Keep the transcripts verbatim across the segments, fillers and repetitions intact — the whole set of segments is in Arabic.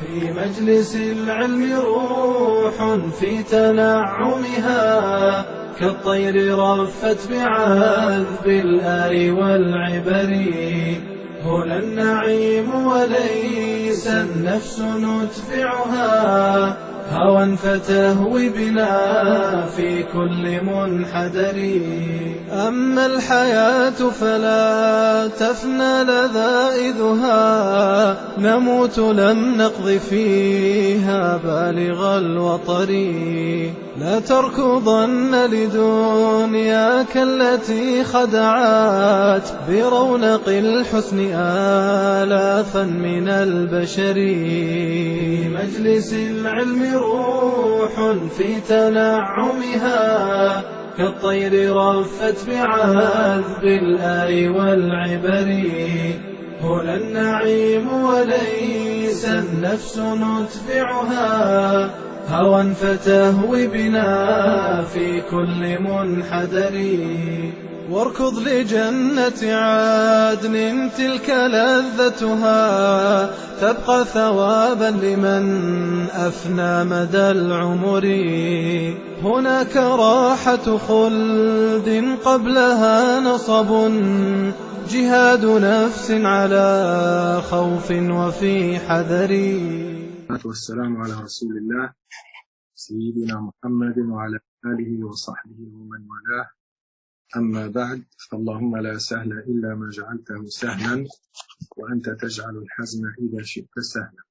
في مجلس العلم روح في تنعمها، كالطير رفت بعذب الآي والعبر. هنا النعيم وليس النفس ندفعها، هوى فتهوي بنا في كل منحدر. أما الحياة فلا تفنى لذائذها، نموت لم نقض فيها بالغ الوطر. لا تركضن لدنياك التي خدعت برونق الحسن آلافا من البشر. في مجلس العلم روح في تنعمها، كالطير رفت بعذب الآي والعبر. هنا النعيم وليس النفس ندفعها، هوى فتهوي بنا في كل منحدر. واركض لجنة عدن تلك لذتها، تبقى ثوابا لمن أفنى مدى العمر. هناك راحة خلد قبلها نصب، جهاد نفس على خوف وفي حذر. والسلام على رسول الله سيدنا محمد وعلى آله وصحبه ومن والاه. أما بعد، فاللهم لا سهل إلا ما جعلته سهلا، وأنت تجعل الحزن إذا شئت سهلا.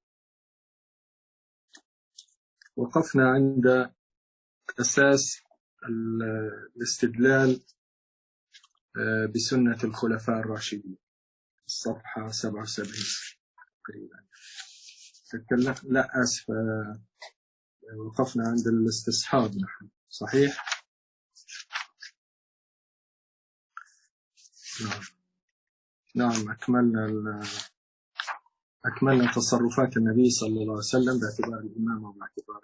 وقفنا عند أساس الاستدلال بسنة الخلفاء الراشدين، الصفحة سبعة وسبعين تقريبا. لا أسف، وقفنا عند الاستصحاب. نحن صحيح؟ نعم نعم أكملنا أكملنا تصرفات النبي صلى الله عليه وسلم باعتبار الإمامة وباعتبار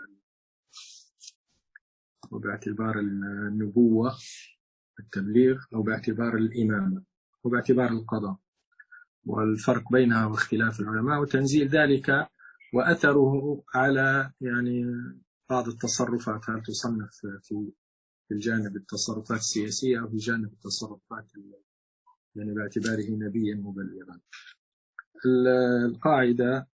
وباعتبار النبوة التبليغ، أو باعتبار الإمامة وباعتبار القضاء، والفرق بينها واختلاف العلماء وتنزيل ذلك وأثره على يعني بعض التصرفات، هل تصنف في في الجانب التصرفات السياسية أو في جانب التصرفات يعني باعتباره نبيا مبلغا. القاعدة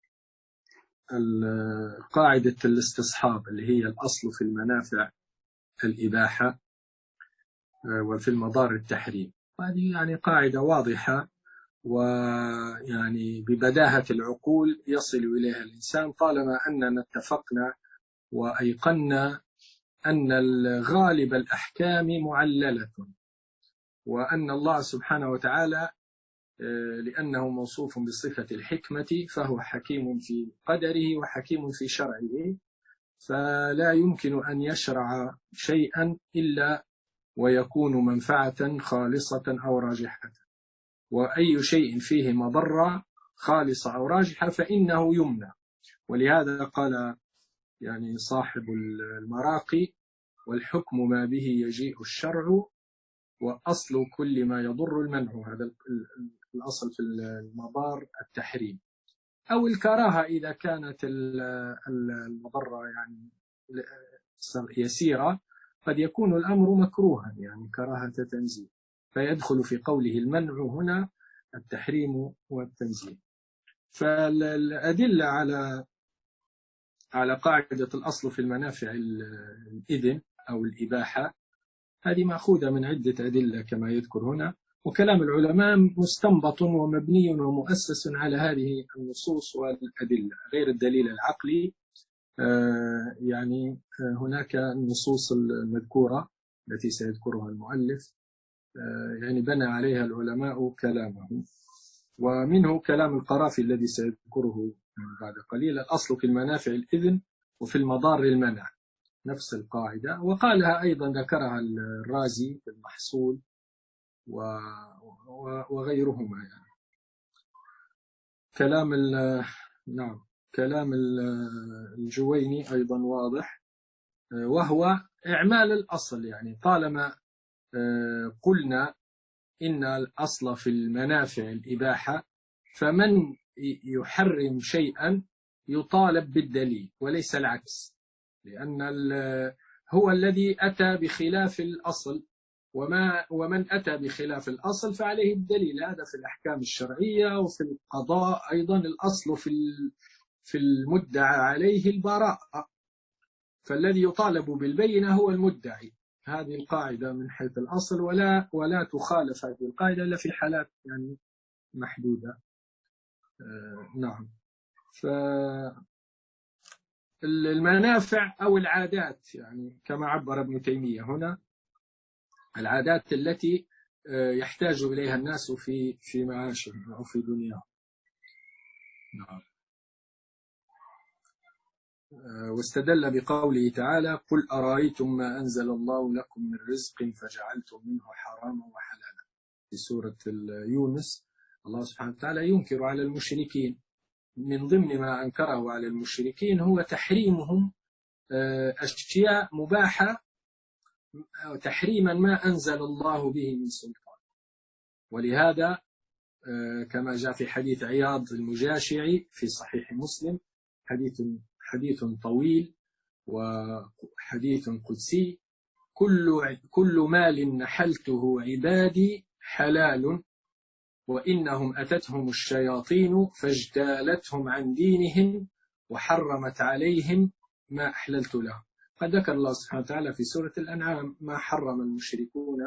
قاعدة الاستصحاب اللي هي الأصل في المنافع الإباحة وفي المضار التحريم، هذه يعني قاعدة واضحة ويعني ببداهة العقول يصل إليها الإنسان، طالما أننا اتفقنا وأيقنا أن الغالب الأحكام معللة، وأن الله سبحانه وتعالى لأنه موصوف بصفة الحكمة فهو حكيم في قدره وحكيم في شرعه، فلا يمكن أن يشرع شيئا إلا ويكون منفعة خالصة أو راجحة، وأي شيء فيه مضرة خالصة أو راجحة فإنه يمنع. ولهذا قال يعني صاحب المراقي: والحكم ما به يجيء الشرع، وأصل كل ما يضر المنع. هذا الأصل في المضار التحريم أو الكراهة إذا كانت المضرة يعني يسيرة، قد يكون الأمر مكروها يعني كراهة تنزيل، فيدخل في قوله المنع هنا التحريم والتنزيل. فالأدلة على على قاعدة الأصل في المنافع الإذن أو الإباحة هذه مأخوذة من عدة أدلة كما يذكر هنا، وكلام العلماء مستنبط ومبني ومؤسس على هذه النصوص والأدلة غير الدليل العقلي. يعني هناك النصوص المذكورة التي سيذكرها المؤلف يعني بنى عليها العلماء كلامه، ومنه كلام القرافي الذي سيذكره بعد قليل: الأصل في المنافع الإذن وفي المضار المنع، نفس القاعدة. وقالها أيضا ذكرها الرازي في المحصول وغيرهما. يعني كلام نعم كلام الجويني أيضا واضح، وهو إعمال الأصل. يعني طالما قلنا إن الأصل في المنافع الإباحة، فمن يحرم شيئا يطالب بالدليل وليس العكس، لأن هو الذي أتى بخلاف الأصل، وما ومن أتى بخلاف الأصل فعليه الدليل. هذا في الأحكام الشرعية وفي القضاء أيضا. الأصل في في المدعى عليه البراءة، فالذي يطالب بالبينة هو المدعي. هذه القاعدة من حيث الأصل، ولا ولا تخالف هذه القاعدة إلا في حالات يعني محدودة. آه نعم. فالمنافع أو العادات، يعني كما عبر ابن تيمية هنا، العادات التي يحتاج إليها الناس في في معاشهم أو في دنياهم. نعم. واستدل بقوله تعالى: قل أرأيتم ما أنزل الله لكم من رزق فجعلتم منه حراما وحلالا. في سورة يونس الله سبحانه وتعالى ينكر على المشركين. من ضمن ما أنكره على المشركين هو تحريمهم أشياء مباحة، تحريما ما أنزل الله به من سلطان. ولهذا كما جاء في حديث عياض المجاشعي في صحيح مسلم، حديث حديث طويل وحديث قدسي: كل كل مال نحلته عبادي حلال، وإنهم أتتهم الشياطين فاجتالتهم عن دينهم وحرمت عليهم ما أحللت لهم. قد ذكر الله سبحانه وتعالى في سورة الأنعام ما حرم المشركون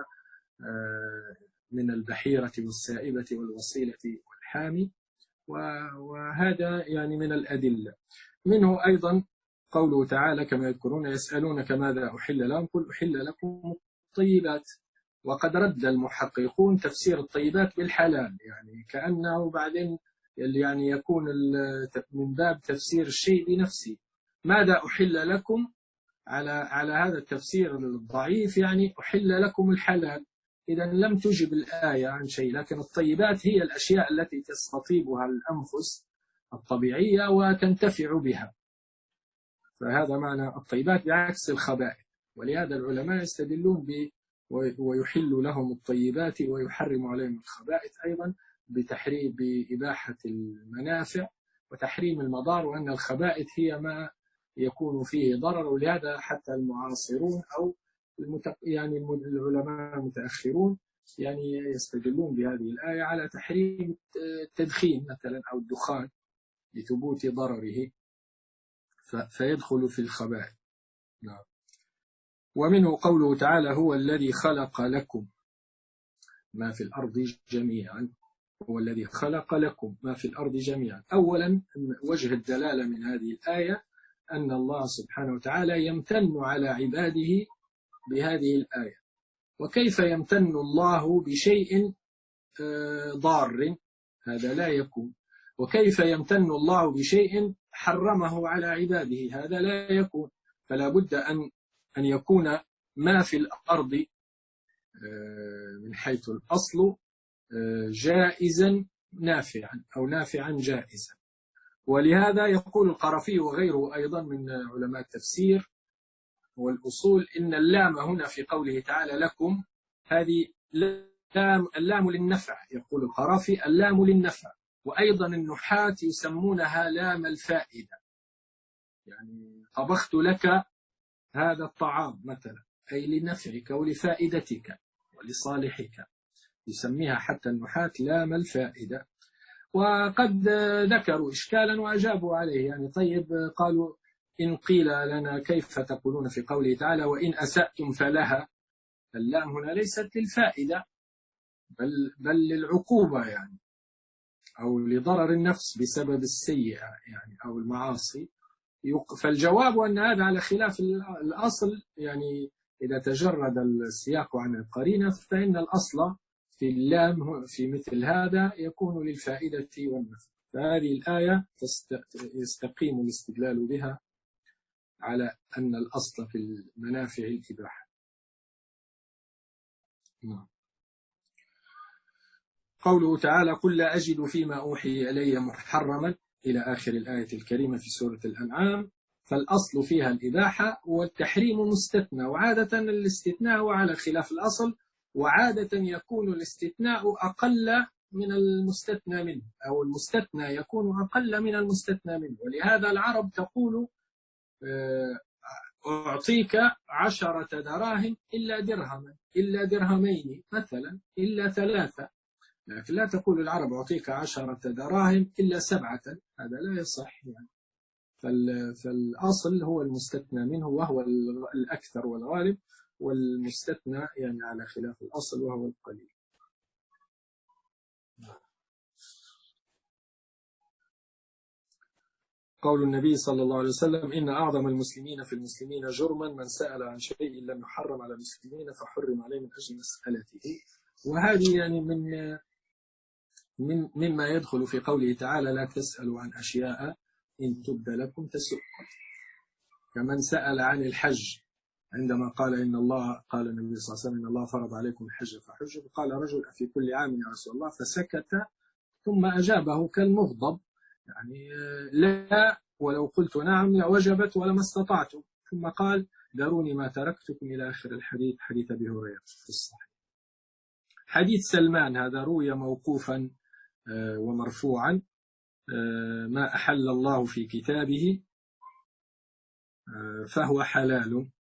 من البحيرة والسائبة والوصيلة والحامي، وهذا يعني من الأدلة. منه أيضا قوله تعالى كما يذكرون: يسألونك ماذا أحل لهم قل أحل لكم الطيبات. وقد رد المحققون تفسير الطيبات بالحلال، يعني كأنه بعدين يعني يكون من باب تفسير الشيء بنفسه. ماذا أحل لكم على على هذا التفسير الضعيف، يعني أحل لكم الحلال، إذا لم تجب الآية عن شيء. لكن الطيبات هي الأشياء التي تستطيبها الأنفس الطبيعية وتنتفع بها، فهذا معنى الطيبات بعكس الخبائث. ولهذا العلماء يستدلون ب ويحل لهم الطيبات ويحرم عليهم الخبائث أيضا بتحريم بإباحة المنافع وتحريم المضار، وأن الخبائث هي ما يكون فيه ضرر. ولهذا حتى المعاصرون أو يعني العلماء المتأخرون يعني يستدلون بهذه الآية على تحريم التدخين مثلا أو الدخان لثبوت ضرره، فيدخل في الخبائث. نعم. ومنه قوله تعالى: هو الذي خلق لكم ما في الأرض جميعا. هو الذي خلق لكم ما في الأرض جميعا. أولا وجه الدلالة من هذه الآية أن الله سبحانه وتعالى يمتن على عباده بهذه الآية. وكيف يمتن الله بشيء ضار؟ هذا لا يكون. وكيف يمتن الله بشيء حرمه على عباده؟ هذا لا يكون. فلا بد أن أن يكون ما في الأرض من حيث الأصل جائزا نافعا أو نافعا جائزا. ولهذا يقول القرافي وغيره أيضا من علماء التفسير والأصول إن اللام هنا في قوله تعالى لكم هذه لام اللام للنفع. يقول القرافي اللام للنفع. وأيضا النحاة يسمونها لام الفائدة، يعني طبخت لك هذا الطعام مثلا أي لنفعك ولفائدتك ولصالحك، يسميها حتى النحاة لام الفائدة. وقد ذكروا إشكالا وأجابوا عليه، يعني طيب قالوا إن قيل لنا كيف تقولون في قوله تعالى وإن أسأتم فلها؟ اللام هنا ليست للفائدة بل, بل للعقوبة، يعني أو لضرر النفس بسبب السيئة يعني أو المعاصي. فالجواب أن هذا على خلاف الأصل، يعني إذا تجرد السياق عن القرينة فإن الأصل في اللام في مثل هذا يكون للفائدة والنفع. فهذه الآية يستقيم الاستدلال بها على أن الأصل في المنافع الإباحة. قوله تعالى قل لا أجد فيما أوحي إلي محرما إلى آخر الآية الكريمة في سورة الأنعام. فالأصل فيها الإباحة والتحريم مستثنى، وعادة الاستثناء على خلاف الأصل، وعادة يكون الاستثناء أقل من المستثنى منه، أو المستثنى يكون أقل من المستثنى منه. ولهذا العرب تقول أعطيك عشرة دراهم إلا درهما، إلا درهمين مثلا، إلا ثلاثة. لكن لا تقول العرب أعطيك عشرة دراهم إلا سبعة، هذا لا يصح يعني. فالأصل هو المستثنى منه وهو الأكثر والغالب، والمستثنى يعني على خلاف الأصل وهو القليل. قول النبي صلى الله عليه وسلم: إن أعظم المسلمين في المسلمين جرما من سأل عن شيء لم يحرم على المسلمين فحرم عليه من أجل مسألته. وهذه يعني من من مما يدخل في قوله تعالى: لا تسألوا عن أشياء إن تبد لكم تسؤكم. كمن سأل عن الحج عندما قال إن الله قال النبي صلى الله عليه وسلم: إن الله فرض عليكم الحج فحجوا، فقال رجل: أفي كل عام يا رسول الله؟ فسكت ثم أجابه كالمغضب يعني: لا، ولو قلت نعم لوجبت ولما استطعت. ثم قال: داروني ما تركتكم إلى آخر الحديث، حديث أبي هريرة في الصحيح. حديث سلمان هذا روي موقوفا ومرفوعا: ما أحل الله في كتابه فهو حلال،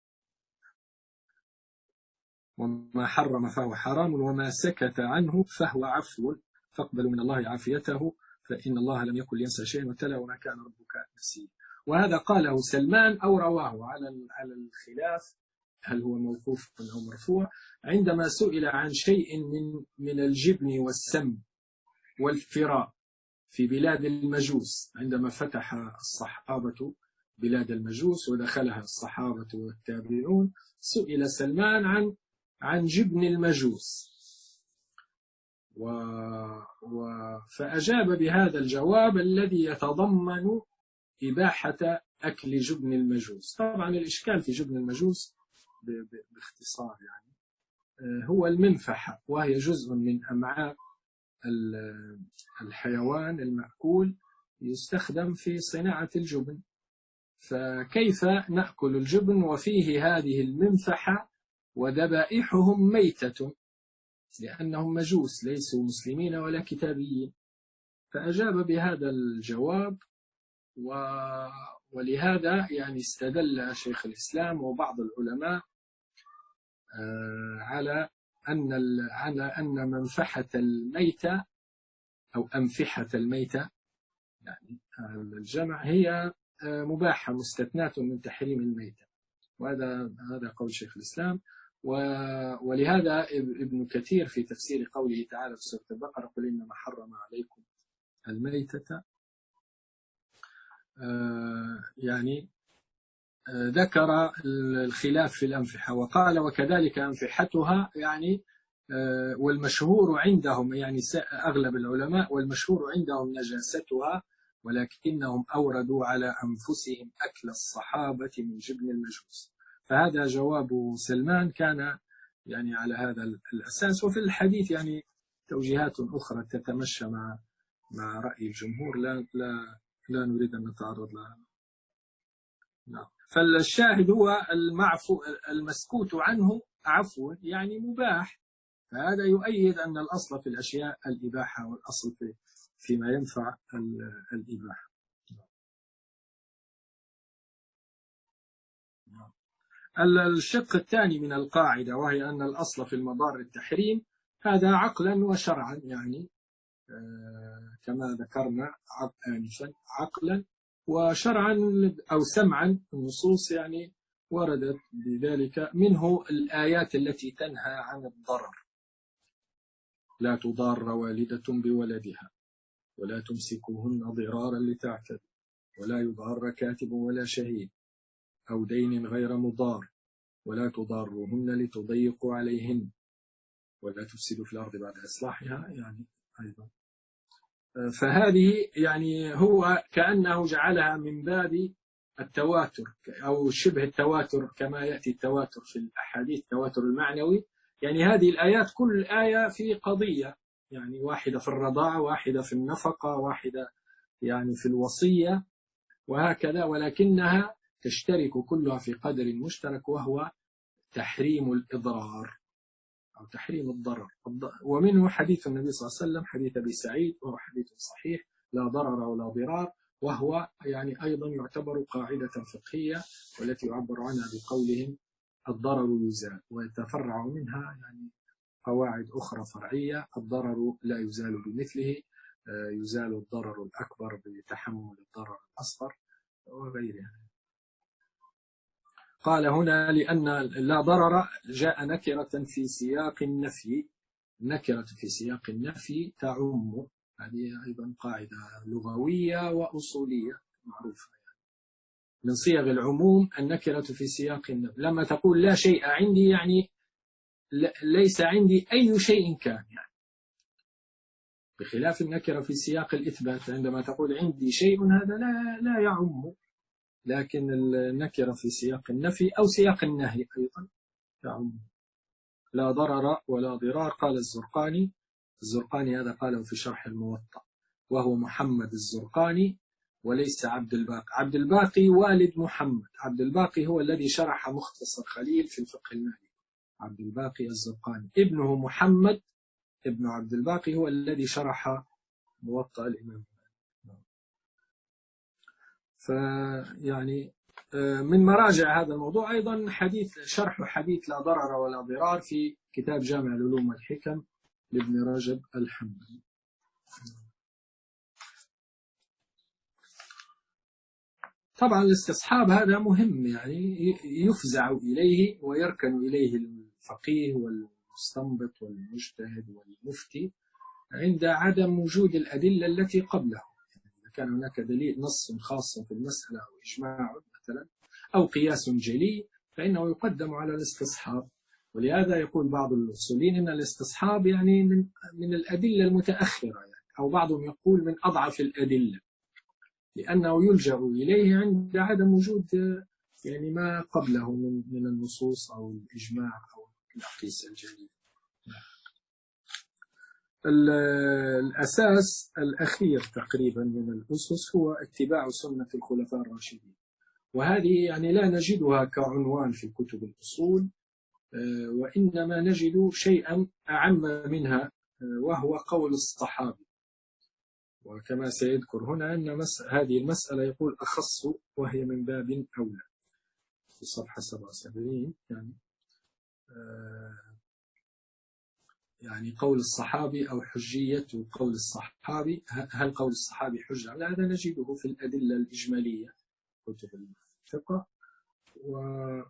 وما حرم فهو حرام، وما سكت عنه فهو عفو، فاقبلوا من الله عافيته فإن الله لم يكن لينسى شيئا، وتلا وما كان ربك نسيا. وهذا قاله سلمان أو رواه على على الخلاف هل هو موقوف أو مرفوع، عندما سئل عن شيء من من الجبن والسم والفراء في بلاد المجوس، عندما فتح الصحابة بلاد المجوس ودخلها الصحابة والتابعون، سئل سلمان عن عن جبن المجوس، و... و... فأجاب بهذا الجواب الذي يتضمن إباحة أكل جبن المجوس. طبعا الإشكال في جبن المجوس ب... ب... باختصار يعني هو المنفحة، وهي جزء من أمعاء الحيوان المأكول يستخدم في صناعة الجبن. فكيف نأكل الجبن وفيه هذه المنفحة وذبائحهم ميتة، لأنهم مجوس ليسوا مسلمين ولا كتابيين؟ فأجاب بهذا الجواب، و... ولهذا يعني استدل شيخ الإسلام وبعض العلماء على أن ال... على أن منفحة الميتة أو أنفحة الميتة يعني الجمع هي مباحة مستثناة من تحريم الميتة، وهذا هذا قول شيخ الإسلام. ولهذا ابن كثير في تفسير قوله تعالى في سورة البقرة: قل إنما حرم عليكم الميتة، يعني ذكر الخلاف في الأنفحة وقال: وكذلك أنفحتها، يعني والمشهور عندهم يعني أغلب العلماء والمشهور عندهم نجاستها، ولكنهم أوردوا على أنفسهم أكل الصحابة من جبن المجوس. فهذا جواب سلمان كان يعني على هذا الأساس. وفي الحديث يعني توجيهات أخرى تتمشى مع مع رأي الجمهور، لا لا لا نريد أن نتعرض لها. نعم. فالشاهد هو المعفو المسكوت عنه عفو يعني مباح، فهذا يؤيد أن الأصل في الأشياء الإباحة، والأصل في فيما ينفع الإباحة. الشق الثاني من القاعدة وهي أن الأصل في المضار التحريم، هذا عقلا وشرعا، يعني كما ذكرنا آنفا عقلا وشرعا أو سمعا. النصوص يعني وردت بذلك، منه الآيات التي تنهى عن الضرر: لا تضار والدة بولدها ولا تمسكوهن ضرارا لتعتدوا ولا يضار كاتب ولا شهيد أو دين غير مضار ولا تضاروهن لتضيقوا عليهن ولا تفسدوا في الأرض بعد إصلاحها، يعني أيضا. فهذه يعني هو كأنه جعلها من باب التواتر أو شبه التواتر، كما يأتي التواتر في الأحاديث التواتر المعنوي. يعني هذه الآيات كل آية في قضية، يعني واحدة في الرضاعة، واحدة في النفقة، واحدة يعني في الوصية، وهكذا، ولكنها تشترك كلها في قدر مشترك وهو تحريم الإضرار أو تحريم الضرر. ومنه حديث النبي صلى الله عليه وسلم حديث أبي سعيد، وهو حديث صحيح: لا ضرر ولا ضرار، وهو يعني أيضا يعتبر قاعدة فقهية، والتي يعبر عنها بقولهم الضرر يزال، ويتفرع منها يعني قواعد أخرى فرعية: الضرر لا يزال بمثله، يزال الضرر الأكبر بتحمل الضرر الأصغر وغيرها. قال هنا لأن لا ضرر جاء نكرة في سياق النفي، نكرة في سياق النفي تعم، هذه أيضا قاعدة لغوية وأصولية معروفة يعني. من صيغ العموم النكرة في سياق النفي، لما تقول لا شيء عندي يعني ليس عندي أي شيء كان يعني، بخلاف النكرة في سياق الإثبات، عندما تقول عندي شيء هذا لا لا يعم، لكن النكرة في سياق النفي أو سياق النهي أيضا تعم. لا ضرر ولا ضرار. قال الزرقاني، الزرقاني هذا قاله في شرح الموطأ، وهو محمد الزرقاني وليس عبد الباقي. عبد الباقي والد محمد، عبد الباقي هو الذي شرح مختصر خليل في الفقه المالكي. عبد الباقي الزرقاني ابنه محمد ابن عبد الباقي هو الذي شرح موطأ الإمام. فيعني من مراجع هذا الموضوع أيضا حديث شرح حديث لا ضرر ولا ضرار في كتاب جامع العلوم والحكم لابن رجب الحنبلي. طبعا الاستصحاب هذا مهم، يعني يفزع إليه ويركن إليه الفقيه والمستنبط والمجتهد والمفتي عند عدم وجود الأدلة التي قبله. إذا كان هناك دليل نص خاص في المسألة أو إجماع مثلا أو قياس جلي فإنه يقدم على الاستصحاب. ولهذا يقول بعض الأصوليين إن الاستصحاب يعني من من الأدلة المتأخرة يعني، أو بعضهم يقول من أضعف الأدلة، لأنه يلجأ إليه عند عدم وجود يعني ما قبله من من النصوص أو الإجماع أو القياس الجلي. الأساس الأخير تقريبا من الأسس هو اتباع سنة الخلفاء الراشدين، وهذه يعني لا نجدها كعنوان في كتب الأصول، وإنما نجد شيئا أعم منها، وهو قول الصحابي. وكما سيذكر هنا أن هذه المسألة يقول أخص وهي من باب أولى في صفحة سبعة وسبعين يعني يعني قول الصحابي أو حجية قول الصحابي. هل قول الصحابي حجة؟ لا، هذا نجده في الأدلة الإجمالية كتب الفقه، و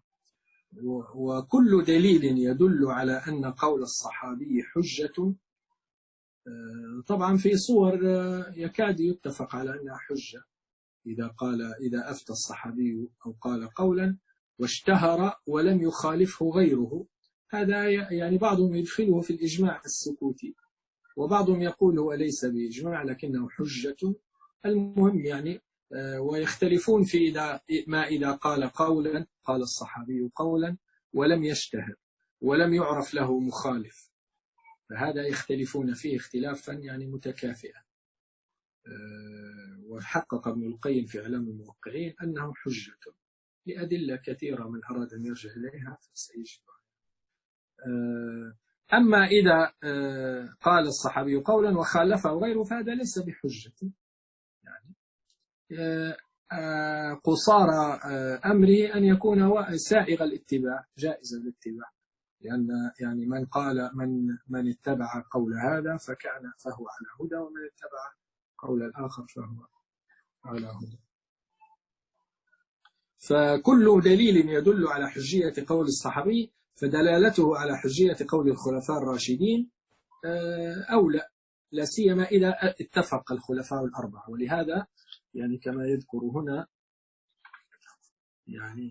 وكل دليل يدل على أن قول الصحابي حجة طبعا في صور يكاد يتفق على أنها حجة. إذا قال إذا أفتى الصحابي أو قال قولا واشتهر ولم يخالفه غيره، هذا يعني بعضهم يدخله في الإجماع السكوتي، وبعضهم يقول هو ليس بإجماع لكنه حجة. المهم يعني ويختلفون في إذا ما إذا قال قولا قال الصحابي قولا ولم يشتهر ولم يعرف له مخالف، فهذا يختلفون فيه اختلافا يعني متكافئا. وحقق ابن القيم في إعلام الموقعين أنه حجة لأدلة كثيرة، من أراد أن يرجع إليها فسيجد. أما إذا قال الصحابي قولا وخالفه غيره فهذا ليس بحجة، يعني قصارى أمره أن يكون سائغ الاتباع جائز الاتباع، لأن يعني من قال من من اتبع قول هذا فكان فهو على هدى، ومن اتبع قول الآخر فهو على هدى. فكل دليل يدل على حجية قول الصحابي فدلالته على حجية قول الخلفاء الراشدين أولى، لا سيما إذا اتفق الخلفاء الأربعة. ولهذا يعني كما يذكر هنا يعني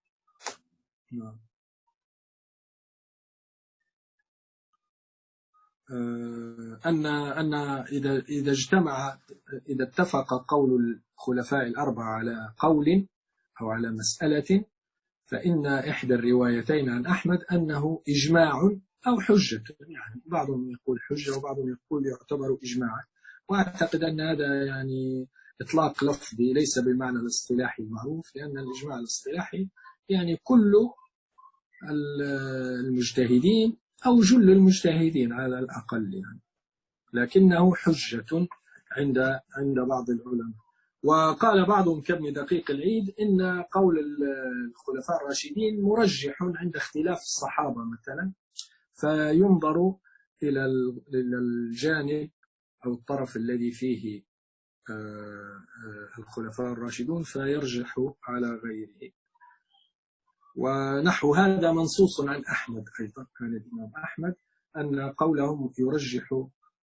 أن أن إذا إذا اجتمع إذا اتفق قول الخلفاء الأربعة على قول أو على مسألة، فإن إحدى الروايتين عن أحمد أنه إجماع أو حجة، يعني بعضهم يقول حجة وبعضهم يقول يعتبر إجماعا. وأعتقد أن هذا يعني إطلاق لفظي ليس بالمعنى الاصطلاحي المعروف، لأن الإجماع الاصطلاحي يعني كل المجتهدين أو جل المجتهدين على الأقل يعني، لكنه حجة عند عند بعض العلماء. وقال بعضهم كابن دقيق العيد إن قول الخلفاء الراشدين مرجح عند اختلاف الصحابة مثلا، فينظر إلى الجانب أو الطرف الذي فيه الخلفاء الراشدون فيرجح على غيره. ونحو هذا منصوص عن أحمد أيضا، عن الإمام أحمد أن قولهم يرجح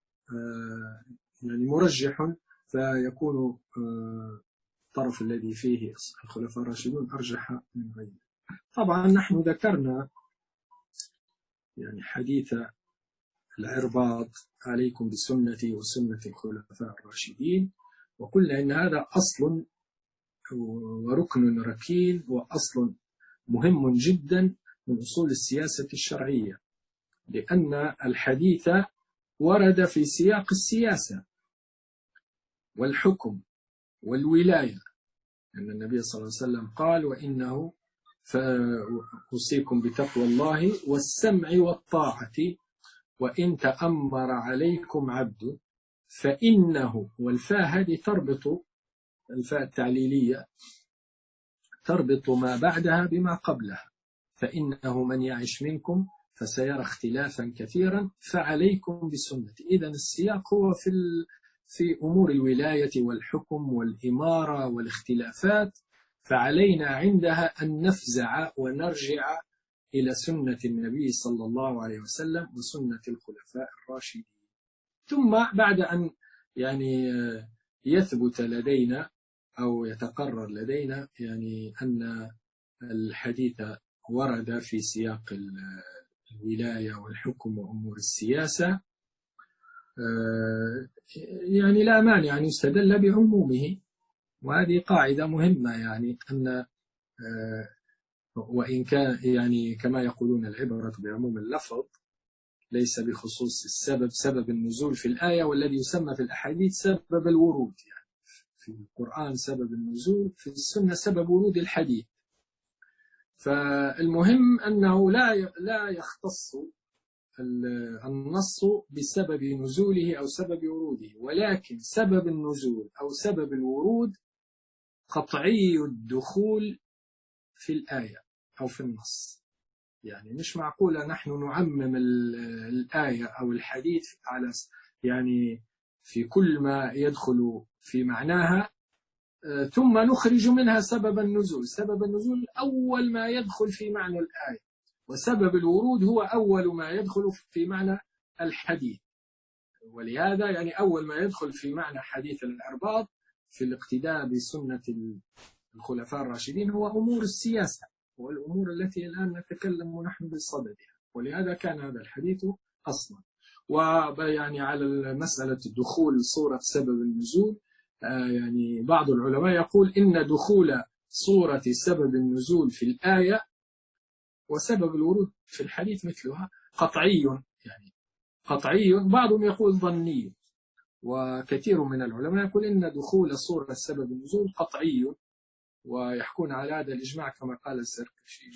يعني مرجح، فيكون الطرف الذي فيه الخلفاء الراشدون أرجح من غيره. طبعا نحن ذكرنا يعني حديث العرباض عليكم بسنتي وسنة الخلفاء الراشدين، وقلنا إن هذا أصل وركن ركين وأصل مهم جدا من أصول السياسة الشرعية، لأن الحديث ورد في سياق السياسة والحكم والولاية، أن النبي صلى الله عليه وسلم قال وإنه فأوصيكم بتقوى الله والسمع والطاعة وإن تأمر عليكم عبد فإنه، والفاء هذه تربط، الفاء التعليلية تربط ما بعدها بما قبلها، فإنه من يعش منكم فسيرى اختلافا كثيرا فعليكم بسنتي. إذن السياق هو في في أمور الولاية والحكم والإمارة والاختلافات، فعلينا عندها أن نفزع ونرجع إلى سنة النبي صلى الله عليه وسلم وسنة الخلفاء الراشدين. ثم بعد أن يعني يثبت لدينا أو يتقرر لدينا يعني أن الحديث ورد في سياق الولاية والحكم وأمور السياسة، يعني لا مانع أن يستدل بعمومه، وهذه قاعدة مهمة، يعني أن وإن كان يعني كما يقولون العبرة بعموم اللفظ ليس بخصوص السبب، سبب النزول في الآية والذي يسمى في الأحاديث سبب الورود، يعني في القرآن سبب النزول، في السنة سبب ورود الحديث. فالمهم أنه لا لا يختص النص بسبب نزوله أو سبب وروده، ولكن سبب النزول أو سبب الورود قطعي الدخول في الآية أو في النص. يعني مش معقولة نحن نعمم الآية أو الحديث على يعني في كل ما يدخل في معناها ثم نخرج منها سبب النزول. سبب النزول أول ما يدخل في معنى الآية، وسبب الورود هو أول ما يدخل في معنى الحديث. ولهذا يعني أول ما يدخل في معنى حديث العرباض في الاقتداء بسنة الخلفاء الراشدين هو أمور السياسة والأمور التي الآن نتكلم نحن بصددها، ولهذا كان هذا الحديث أصلا. ويعني على مسألة الدخول صورة سبب النزول، يعني بعض العلماء يقول إن دخول صورة سبب النزول في الآية وسبب الورود في الحديث مثلها قطعي، يعني قطعي، بعضهم يقول ظني، وكثير من العلماء يقول إن دخول صورة سبب النزول قطعي، ويحكون على هذا الإجماع كما قال الزركشي.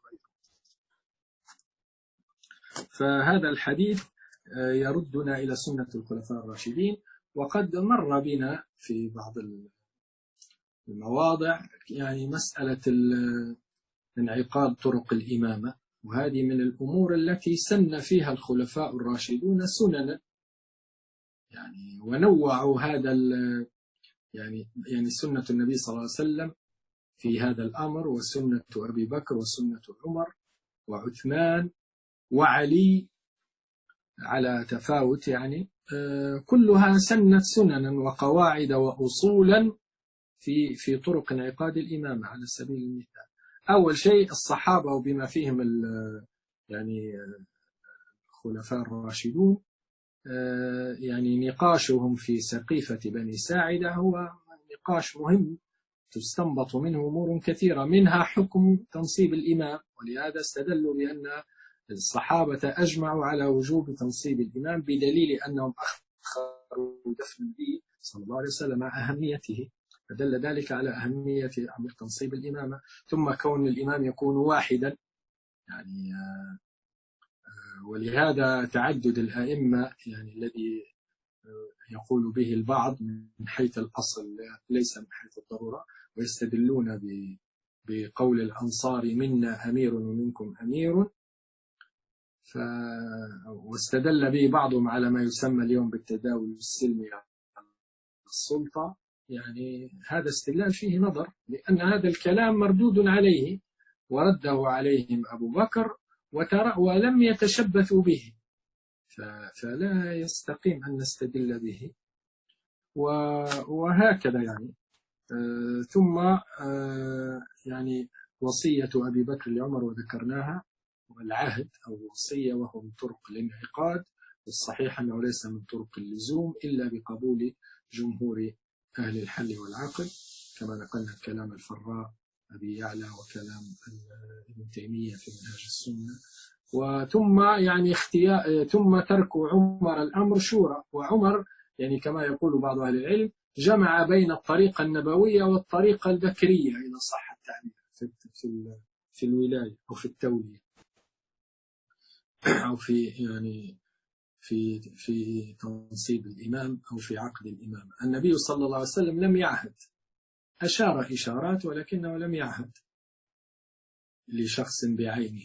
فهذا الحديث يردنا إلى سنة الخلفاء الراشدين. وقد مر بنا في بعض المواضع يعني مسألة انعقاد طرق الإمامة، وهذه من الأمور التي سن فيها الخلفاء الراشدون سننا، يعني ونوعوا هذا يعني يعني سنة النبي صلى الله عليه وسلم في هذا الأمر، وسنة أبي بكر وسنة عمر وعثمان وعلي على تفاوت، يعني كلها سنت سننا وقواعد وأصولا في في طرق انعقاد الإمامة. على سبيل المثال أول شيء الصحابة وبما فيهم يعني الخلفاء الراشدون، يعني نقاشهم في سقيفة بني ساعدة هو نقاش مهم تستنبط منه أمور كثيرة، منها حكم تنصيب الإمام، ولهذا استدلوا بأن الصحابة أجمعوا على وجوب تنصيب الإمام بدليل أنهم أخروا دفن النبي صلى الله عليه وسلم مع أهميته، فدل ذلك على أهمية أمر تنصيب الإمامة. ثم كون الإمام يكون واحدا، يعني ولهذا تعدد الأئمة يعني الذي يقول به البعض من حيث الأصل ليس من حيث الضرورة، ويستدلون بقول الأنصار منا أمير ومنكم أمير، ف... واستدل به بعضهم على ما يسمى اليوم بالتداول السلمي على السلطة. يعني هذا استدلال فيه نظر، لأن هذا الكلام مردود عليه ورده عليهم أبو بكر وترى ولم يتشبثوا به، فلا يستقيم أن نستدل به. وهكذا يعني آه ثم آه يعني وصية أبي بكر لعمر وذكرناها، والعهد أو وصية وهو من طرق الانعقاد، والصحيح أنه ليس من طرق اللزوم إلا بقبول جمهور أهل الحل والعقل، كما نقلنا كلام الفراء أبي يعلى وكلام ابن تيمية في منهاج السنة. وثم يعني اختيار ثم ترك عمر الأمر شورى، وعمر يعني كما يقول بعض أهل العلم جمع بين الطريقة النبوية والطريقة البكرية إذا صح التعبير في في في الولاية أو في التولية أو في يعني في في تنصيب الإمام أو في عقد الإمام. النبي صلى الله عليه وسلم لم يعهد، أشار إشارات ولكنه لم يعهد لشخص بعينه.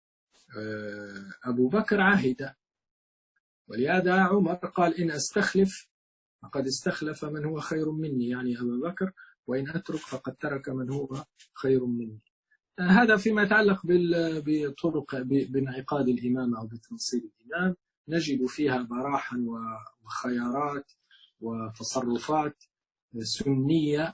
أبو بكر عهد، ولهذا عمر قال إن أستخلف فقد استخلف من هو خير مني، يعني أبو بكر، وإن أترك فقد ترك من هو خير مني. هذا فيما يتعلق بطرق بانعقاد الإمام أو بتنصيب الإمام، نجد فيها براحا وخيارات وتصرفات سنية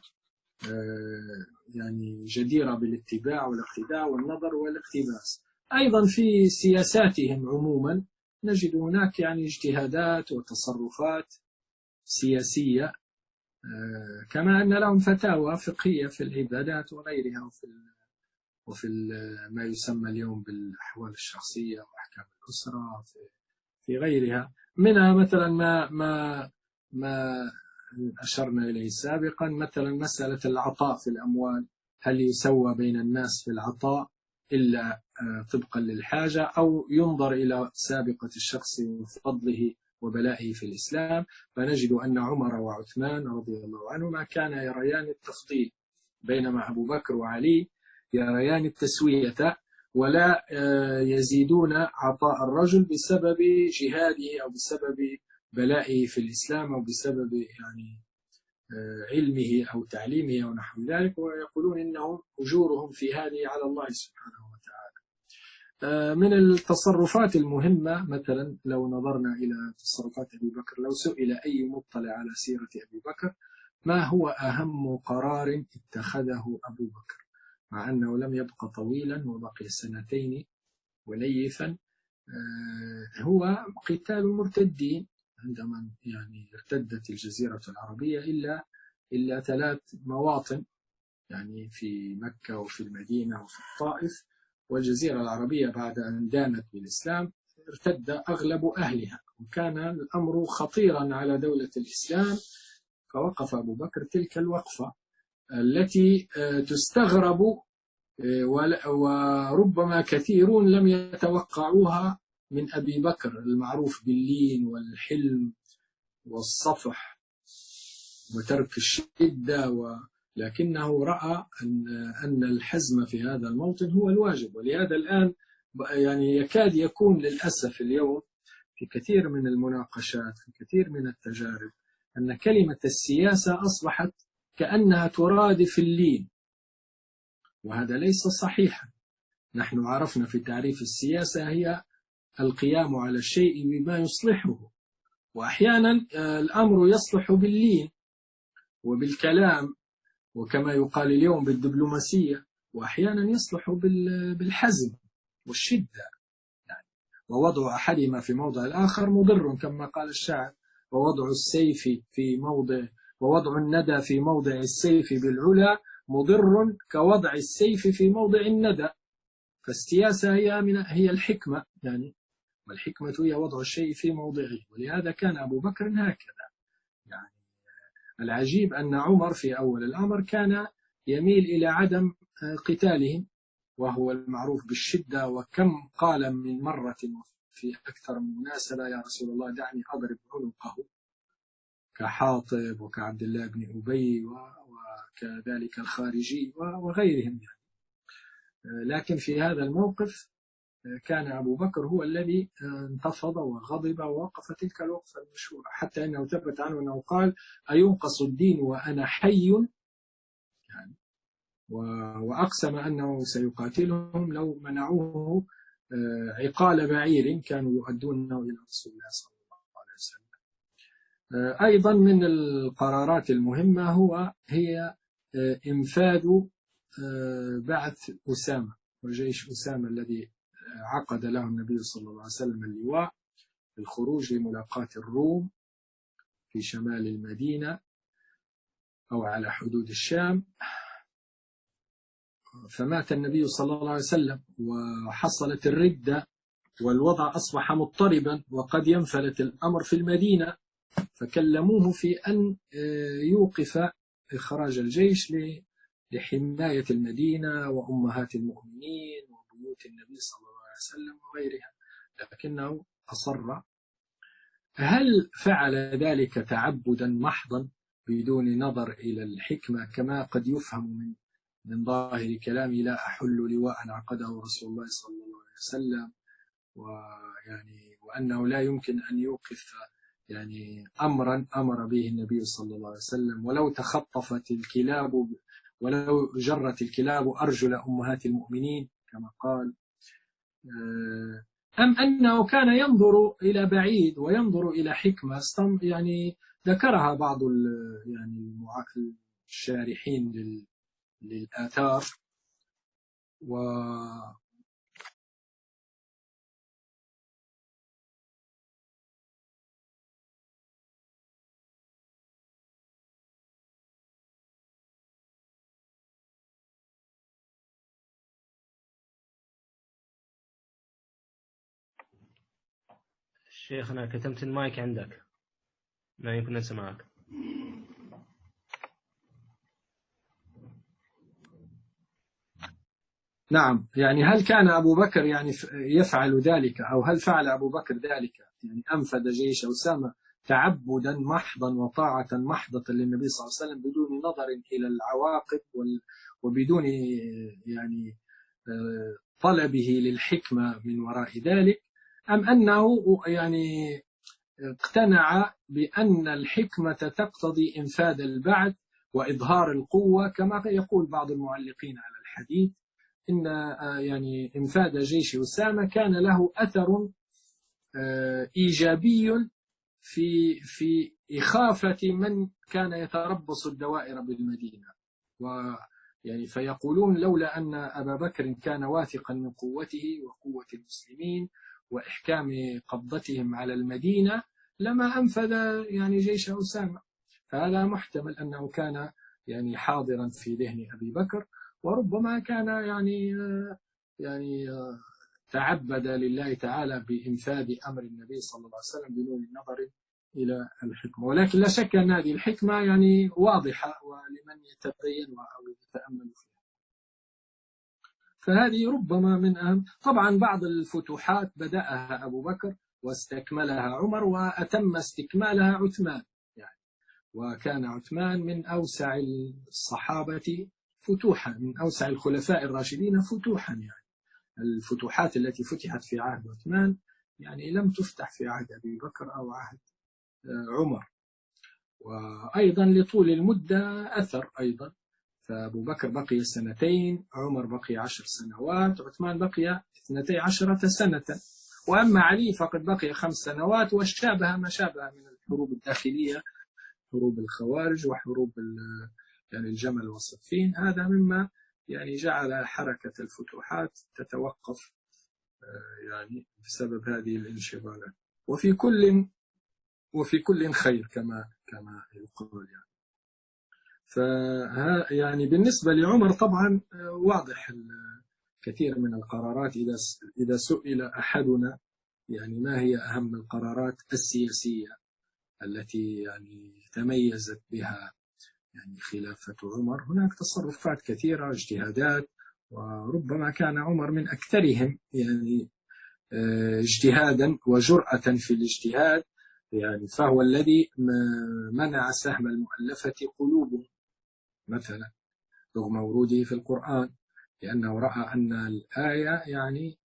يعني جديرة بالاتباع والاقتداء والنظر والاقتباس. أيضا في سياساتهم عموما نجد هناك يعني اجتهادات وتصرفات سياسية، كما أن لهم فتاوى فقهية في العبادات وغيرها، وفي وفي ما يسمى اليوم بالأحوال الشخصية وأحكام الأسرة في غيرها. منها مثلا ما ما ما أشرنا إليه سابقا، مثلا مسألة العطاء في الأموال، هل يسوى بين الناس في العطاء إلا طبقا للحاجة، أو ينظر إلى سابقة الشخص وفضله وبلائه في الإسلام. فنجد أن عمر وعثمان رضي الله عنهما كان يريان التفضيل، بينما أبو بكر وعلي يريان التسوية، ولا يزيدون عطاء الرجل بسبب جهاده أو بسبب بلائه في الإسلام أو بسبب يعني علمه أو تعليمه أو نحو ذلك، ويقولون إنهم أجورهم في هذه على الله سبحانه وتعالى. من التصرفات المهمة مثلا لو نظرنا إلى تصرفات أبي بكر، لو سئل أي مطلع على سيرة أبي بكر ما هو أهم قرار اتخذه أبو بكر، مع أنه لم يبقى طويلا وبقي سنتين وليفا، هو قتال المرتدين. عندما يعني ارتدت الجزيرة العربية إلا إلا ثلاث مواطن، يعني في مكة وفي المدينة وفي الطائف، والجزيرة العربية بعد أن دانت بالإسلام ارتد أغلب أهلها، وكان الأمر خطيرا على دولة الإسلام. فوقف أبو بكر تلك الوقفة التي تستغرب وربما كثيرون لم يتوقعوها من أبي بكر، المعروف باللين والحلم والصفح وترك الشدة، ولكنه رأى أن أن الحزم في هذا الموطن هو الواجب. ولهذا الآن يعني يكاد يكون للأسف اليوم في كثير من المناقشات في كثير من التجارب أن كلمة السياسة أصبحت كأنها ترادف اللين، وهذا ليس صحيحا. نحن عرفنا في تعريف السياسة هي القيام على الشيء بما يصلحه، وأحيانا الأمر يصلح باللين وبالكلام وكما يقال اليوم بالدبلوماسية، وأحيانا يصلح بالحزم والشدة، يعني ووضع أحدهما في موضع الآخر مضر كما قال الشاعر، ووضع السيف في موضع ووضع الندى في موضع السيف بالعلا مضر كوضع السيف في موضع الندى. فالسياسة هي من هي الحكمة يعني، والحكمة هي وضع الشيء في موضعه. ولهذا كان أبو بكر هكذا. يعني العجيب أن عمر في أول الأمر كان يميل إلى عدم قتالهم، وهو المعروف بالشدة، وكم قال من مرة في أكثر من مناسبة: يا رسول الله دعني أضرب عنقه، كحاطب وكعبد الله بن أبي وكذلك الخارجي وغيرهم يعني. لكن في هذا الموقف كان أبو بكر هو الذي انتفض وغضب ووقف تلك الوقفة المشهورة، حتى أنه ثبت عنه أنه قال: أينقص الدين وأنا حي؟ يعني وأقسم أنه سيقاتلهم لو منعوه عقال بعير كانوا يؤدونه إلى رسول الله صلى الله عليه وسلم. أيضا من القرارات المهمة هو هي إنفاذ بعث أسامة وجيش أسامة الذي عقد له النبي صلى الله عليه وسلم اللواء بالخروج لملاقاة الروم في شمال المدينة أو على حدود الشام. فمات النبي صلى الله عليه وسلم وحصلت الردة والوضع أصبح مضطربا وقد ينفلت الأمر في المدينة، فكلموه في أن يوقف إخراج الجيش لحماية المدينة وأمهات المؤمنين وبيوت النبي صلى الله عليه وسلم وغيرها، لكنه أصر. هل فعل ذلك تعبدا محضا بدون نظر إلى الحكمة كما قد يفهم من من ظاهر كلامي: لا أحل لواء عقده رسول الله صلى الله عليه وسلم، ويعني وأنه لا يمكن أن يوقف يعني أمرا أمر به النبي صلى الله عليه وسلم، ولو تخطفت الكلاب ولو جرت الكلاب أرجل أمهات المؤمنين كما قال، أم أنه كان ينظر إلى بعيد وينظر إلى حكمة يعني ذكرها بعض يعني الشارحين للآثار. و شيخ أنا كتمت المايك عندك، ما يمكن نسمعك. نعم، يعني هل كان أبو بكر يعني يفعل ذلك، أو هل فعل أبو بكر ذلك يعني أنفذ جيش أسامة تعبدا محضا وطاعة محضة للنبي صلى الله عليه وسلم بدون نظر إلى العواقب وبدون يعني طلبه للحكمة من وراء ذلك، أم أنه يعني اقتنع بأن الحكمة تقتضي إنفاذ البعث وإظهار القوة كما يقول بعض المعلقين على الحديث إن يعني إنفاذ جيش أسامة كان له أثر إيجابي في في إخافة من كان يتربص الدوائر بالمدينة، ويعني فيقولون لولا أن أبا بكر كان واثقا من قوته وقوة المسلمين وإحكام قبضتهم على المدينة لما أنفذ يعني جيش أسامة. فهذا محتمل أنه كان يعني حاضرا في ذهن أبي بكر، وربما كان يعني يعني تعبد لله تعالى بإنفاذ أمر النبي صلى الله عليه وسلم بدون النظر إلى الحكمة. ولكن لا شك أن هذه الحكمة يعني واضحة ولمن يتبين أو يتأمل فيها. فهذه ربما من أهم. طبعا بعض الفتوحات بدأها أبو بكر واستكملها عمر وأتم استكمالها عثمان يعني، وكان عثمان من أوسع الصحابة فتوحا، من أوسع الخلفاء الراشدين فتوحا. يعني الفتوحات التي فتحت في عهد عثمان يعني لم تفتح في عهد أبي بكر أو عهد عمر. وأيضا لطول المدة أثر أيضا، فأبو بكر بقي سنتين، عمر بقي عشر سنوات، عثمان بقي اثنتي عشرة سنة، وأما علي فقد بقي خمس سنوات، وشابه ما شابه من الحروب الداخلية، حروب الخوارج وحروب يعني الجمل والصفين. هذا مما يعني جعل حركة الفتوحات تتوقف يعني بسبب هذه الانشغالات، وفي كل وفي كل خير كما كما يقول يعني. فها يعني بالنسبة لعمر طبعا واضح كثير من القرارات. إذا إذا سئل أحدنا يعني ما هي أهم القرارات السياسية التي يعني تميزت بها يعني خلافة عمر، هناك تصرفات كثيرة، اجتهادات، وربما كان عمر من أكثرهم يعني اجتهادا وجرأة في الاجتهاد، يعني فهو الذي منع سهم المؤلفة قلوبهم مثلا رغم وروده في القرآن، لأنه رأى أن الآية يعني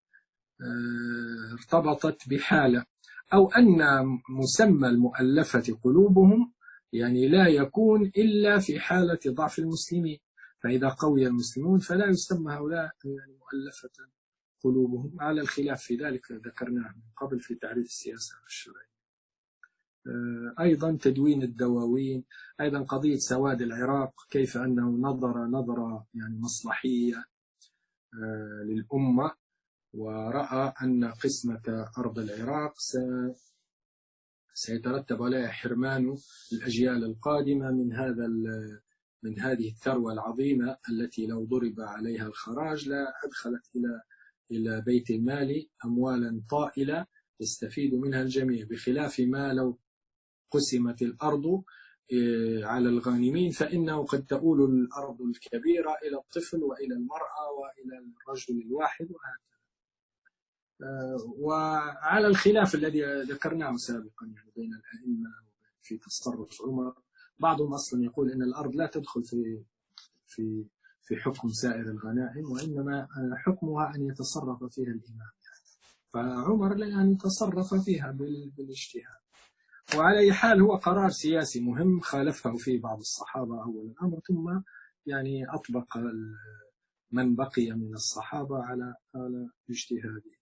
ارتبطت بحالة، أو أن مسمى المؤلفة قلوبهم يعني لا يكون إلا في حالة ضعف المسلمين، فإذا قوي المسلمون فلا يسمى هؤلاء يعني مؤلفة قلوبهم، على الخلاف في ذلك ذكرناه من قبل في تعريف السياسة الشرعية. أيضا تدوين الدواوين، أيضا قضية سواد العراق، كيف أنه نظر نظرة يعني مصلحية للأمة، ورأى أن قسمة أرض العراق سيترتب عليها حرمان الأجيال القادمة من هذا من هذه الثروة العظيمة التي لو ضرب عليها الخراج لا أدخلت إلى إلى بيت المال أموالا طائلة يستفيد منها الجميع، بخلاف ما لو قسمت الأرض على الغانمين فإنه قد تؤول الأرض الكبيرة إلى الطفل وإلى المرأة وإلى الرجل الواحد وهكذا. وعلى الخلاف الذي ذكرناه سابقا يعني بين الأئمة في تصرف عمر، بعضهم أصلا يقول أن الأرض لا تدخل في في في حكم سائر الغنائم، وإنما حكمها أن يتصرف فيها الإمام، فعمر يعني تصرف فيها بالاجتهاد. وعلى أي حال هو قرار سياسي مهم خالفه فيه بعض الصحابة أول الأمر، ثم يعني أطبق من بقي من الصحابة على على اجتهاده.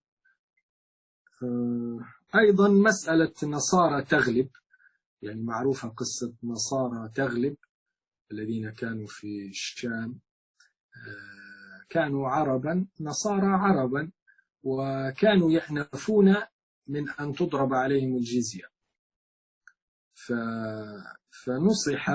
أيضا مسألة نصارى تغلب، يعني معروفة قصة نصارى تغلب الذين كانوا في الشام، كانوا عربا نصارى عربا، وكانوا يأنفون من أن تضرب عليهم الجزية، فنصح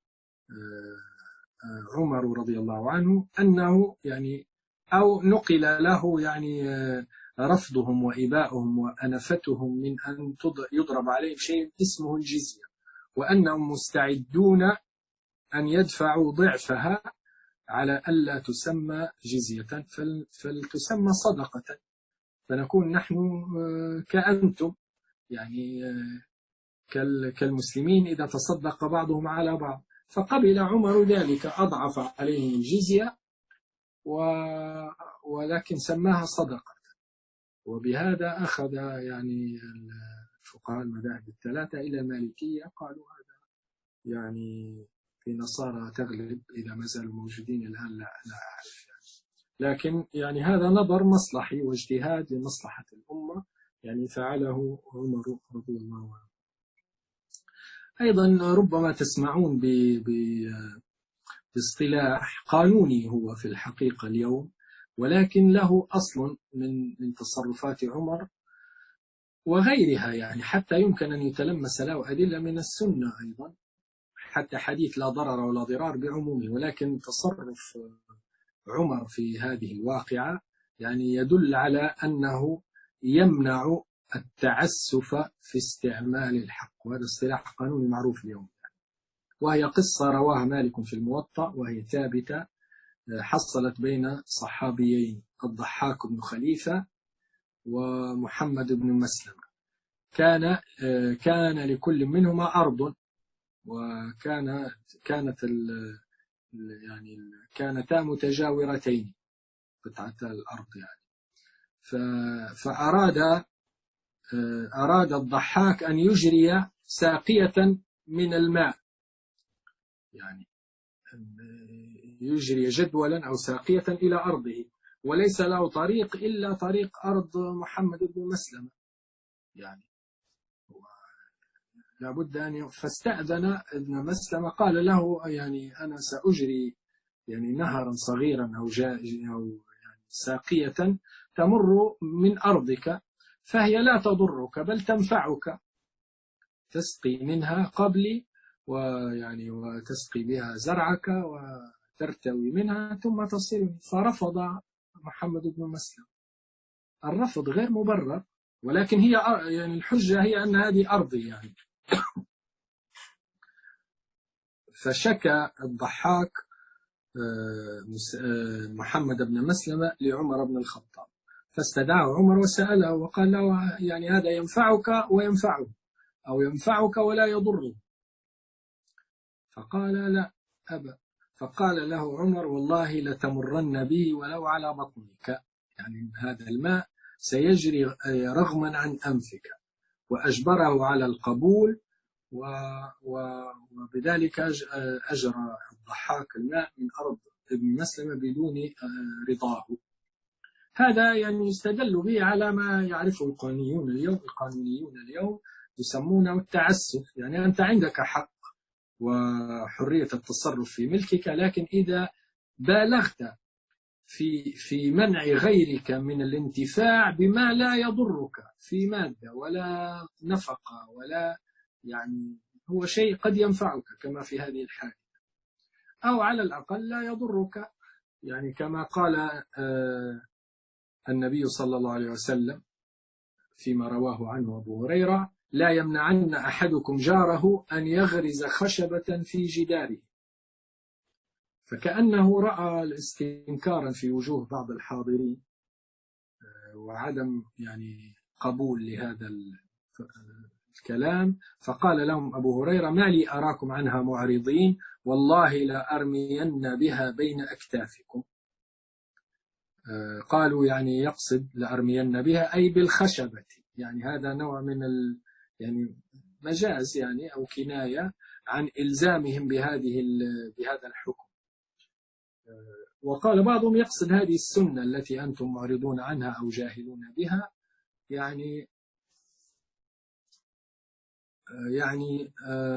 عمر رضي الله عنه أنه يعني أو نقل له يعني رفضهم وإباؤهم وأنفتهم من أن يضرب عليهم شيء اسمه الجزية، وأنهم مستعدون أن يدفعوا ضعفها على ألا تسمى جزية فلتسمى صدقة، فنكون نحن كأنتم يعني كالمسلمين إذا تصدق بعضهم على بعض. فقبل عمر ذلك، أضعف عليهم الجزية ولكن سماها صدقة، وبهذا أخذ يعني الفقهاء المذاهب الثلاثة إلى المالكية، قالوا هذا يعني في نصارى تغلب، إذا ما زالوا موجودين الآن لا لا أعرف يعني. لكن يعني هذا نظر مصلحي واجتهاد لمصلحة الأمة يعني فعله عمر رضي الله عنه. أيضا ربما تسمعون باصطلاح قانوني هو في الحقيقة اليوم، ولكن له أصل من من تصرفات عمر وغيرها، يعني حتى يمكن أن يتلمس له أدلة من السنة أيضا، حتى حديث لا ضرر ولا ضرار بعمومه، ولكن تصرف عمر في هذه الواقعة يعني يدل على أنه يمنع التعسف في استعمال الحق، وهذا اصطلاح قانوني معروف اليوم يعني. وهي قصة رواها مالك في الموطأ وهي ثابتة، حصلت بين صحابيين الضحاك بن خليفة ومحمد بن مسلمة، كان كان لكل منهما أرض، وكان كانت ال يعني كانتا متجاورتين قطعتا الأرض يعني. فأراد أراد الضحاك أن يجري ساقية من الماء، يعني يجري جدولا أو ساقية إلى أرضه، وليس له طريق إلا طريق أرض محمد بن مسلمة يعني، لابد أن فاستأذن ابن مسلمة، قال له يعني أنا سأجري يعني نهرا صغيرا أو جاء أو يعني ساقية تمر من أرضك، فهي لا تضرك بل تنفعك، تسقي منها قبلي ويعني وتسقي بها زرعك وترتوي منها ثم تصل. فرفض محمد بن مسلم، الرفض غير مبرر، ولكن هي يعني الحجة هي أن هذه أرضي يعني. فشكى الضحاك محمد بن مسلمة لعمر بن الخطاب، فاستدعاه عمر وسأله وقال له يعني هذا ينفعك وينفعه، أو ينفعك ولا يضره. فقال لا أبا. فقال له عمر والله لتمرن به ولو على بطنك، يعني هذا الماء سيجري رغما عن أنفك. وأجبره على القبول، وبذلك أجرى الضحاك الماء من أرض ابن مسلمة بدون رضاه. هذا يعني يستدل به على ما يعرفه القانونيون اليوم. القانونيون اليوم يسمونه التعسف، يعني أنت عندك حق وحرية التصرف في ملكك، لكن إذا بالغت في في منع غيرك من الانتفاع بما لا يضرك في مادة ولا نفقة ولا يعني هو شيء قد ينفعك كما في هذه الحالة، أو على الأقل لا يضرك، يعني كما قال النبي صلى الله عليه وسلم فيما رواه عنه أبو هريرة: لا يمنعن أحدكم جاره أن يغرز خشبة في جداره. فكأنه رأى الاستنكارا في وجوه بعض الحاضرين وعدم يعني قبول لهذا الكلام، فقال لهم أبو هريرة: ما لي أراكم عنها معرضين، والله لا أرمين بها بين أكتافكم. قالوا يعني يقصد لأرمين بها أي بالخشبة، يعني هذا نوع من ال يعني مجاز يعني أو كناية عن إلزامهم بهذه بهذا الحكم. وقال بعضهم يقصد هذه السنة التي أنتم معرضون عنها أو جاهلون بها، يعني يعني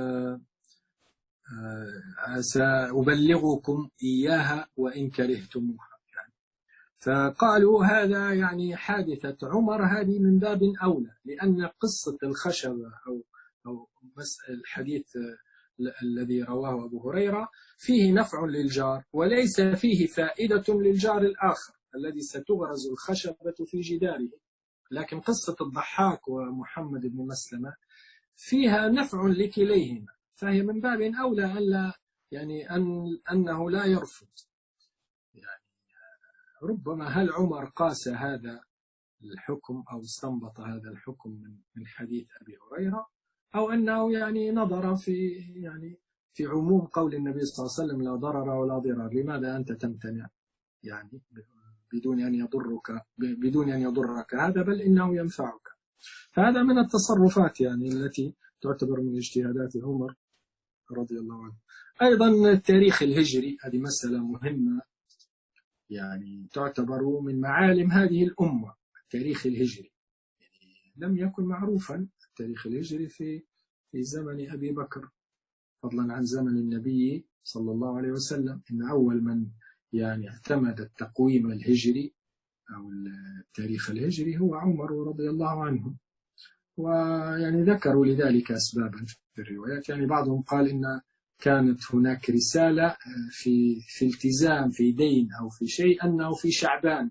سأبلغكم إياها وإن كرهتموها يعني. فقالوا هذا يعني حادثة عمر هذه من باب أولى، لأن قصة الخشبة أو أو الحديث الذي رواه أبو هريرة فيه نفع للجار وليس فيه فائدة للجار الآخر الذي ستغرز الخشبة في جداره. لكن قصة الضحاك ومحمد بن مسلمة فيها نفع لكليهما، فهي من باب أولى ألا يعني أن أنه لا يرفض. يعني ربما هل عمر قاس هذا الحكم أو استنبط هذا الحكم من من حديث أبي هريرة، أو أنه يعني نظر في يعني في عموم قول النبي صلى الله عليه وسلم: لا ضرر ولا ضرر، لماذا أنت تمتنع يعني بدون أن يضرك بدون أن يضرك هذا، بل إنه ينفعك. فهذا من التصرفات يعني التي تعتبر من اجتهادات عمر رضي الله عنه. أيضا التاريخ الهجري، هذه مسألة مهمة يعني تعتبر من معالم هذه الأمة. التاريخ الهجري يعني لم يكن معروفا التاريخ الهجري في في زمن أبي بكر، فضلا عن زمن النبي صلى الله عليه وسلم. إن أول من يعني اعتمد التقويم الهجري أو التاريخ الهجري هو عمر رضي الله عنه. ويعني ذكروا لذلك أسبابا في الروايات، يعني بعضهم قال إن كانت هناك رسالة في في التزام في دين أو في شيء أنه في شعبان،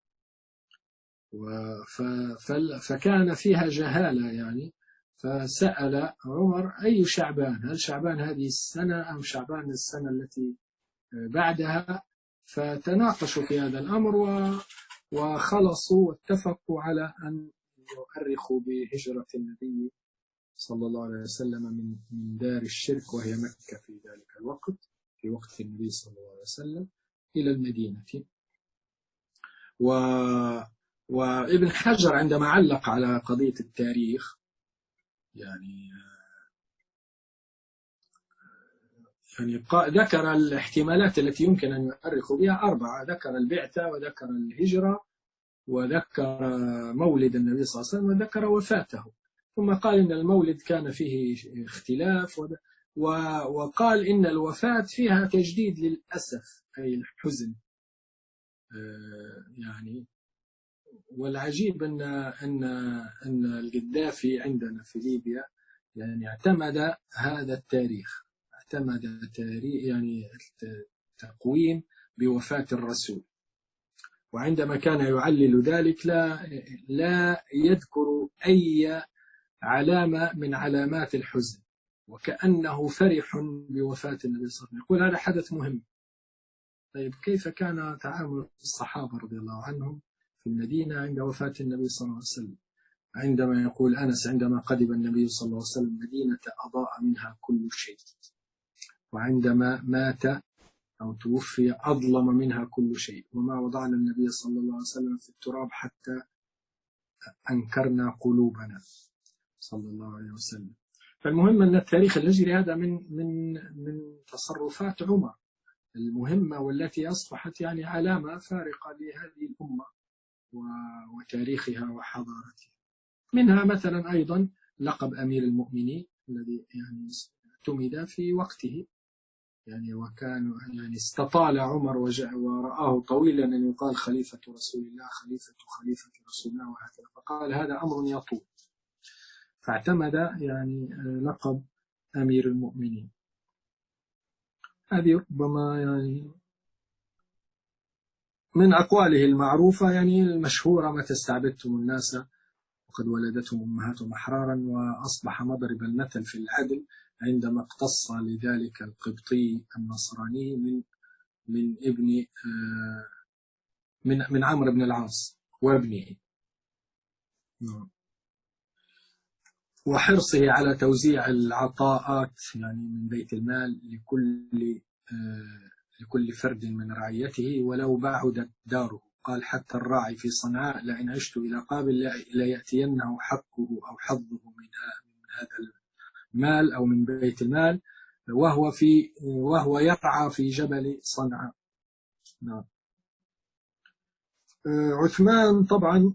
فكان فيها جهالة يعني، فسأل عمر أي شعبان، هل شعبان هذه السنة أم شعبان السنة التي بعدها؟ فتناقشوا في هذا الأمر وخلصوا واتفقوا على أن يؤرخوا بهجرة النبي صلى الله عليه وسلم من من دار الشرك وهي مكة في ذلك الوقت، في وقت النبي صلى الله عليه وسلم، إلى المدينة. و وابن حجر عندما علق على قضية التاريخ يعني يعني ذكر الاحتمالات التي يمكن أن يؤرخ بها أربعة: ذكر البعثة، وذكر الهجرة، وذكر مولد النبي صلى الله عليه وسلم، وذكر وفاته. ثم قال إن المولد كان فيه اختلاف، وقال إن الوفاة فيها تجديد للأسف أي الحزن يعني. والعجيب أن أن أن القذافي عندنا في ليبيا يعني اعتمد هذا التاريخ، اعتمد تاريخ يعني التقويم بوفاة الرسول، وعندما كان يعلل ذلك لا لا يذكر أي علامة من علامات الحزن، وكأنه فرح بوفاة النبي صلى الله عليه وسلم. يقول هذا حدث مهم. طيب كيف كان تعامل الصحابة رضي الله عنهم في المدينة عند وفاة النبي صلى الله عليه وسلم، عندما يقول أنس عندما قدم النبي صلى الله عليه وسلم المدينة أضاء منها كل شيء، وعندما مات أو توفي أظلم منها كل شيء، وما وضعنا النبي صلى الله عليه وسلم في التراب حتى أنكرنا قلوبنا صلى الله عليه وسلم. فالمهم أن التاريخ الهجري هذا من من من تصرفات عمر المهمة، والتي أصبحت يعني علامة فارقة لهذه الأمة وتاريخها وحضارتها. منها مثلا أيضا لقب أمير المؤمنين الذي يعني اعتمد في وقته، يعني وكان يعني استطال عمر ورآه طويلا أن يقال خليفة رسول الله خليفة خليفة رسول الله وهكذا، فقال هذا أمر يطول، فاعتمد يعني لقب أمير المؤمنين. هذه ربما يعني من أقواله المعروفة يعني المشهورة: متى استعبدتم الناس وقد ولدتهم أمهاتهم أحرارا. وأصبح مضرب المثل في العدل عندما اقتص لذلك القبطي النصراني من من ابن من من عمرو بن العاص وابنه، وحرصه على توزيع العطاءات يعني من بيت المال لكل لكل فرد من رعيته ولو بعدت داره. قال: حتى الراعي في صنعاء لئن عشت إلى قابل ليأتينه حقه أو حظه من هذا المال أو من بيت المال وهو في وهو يرعى في جبل صنعاء. نعم. عثمان طبعا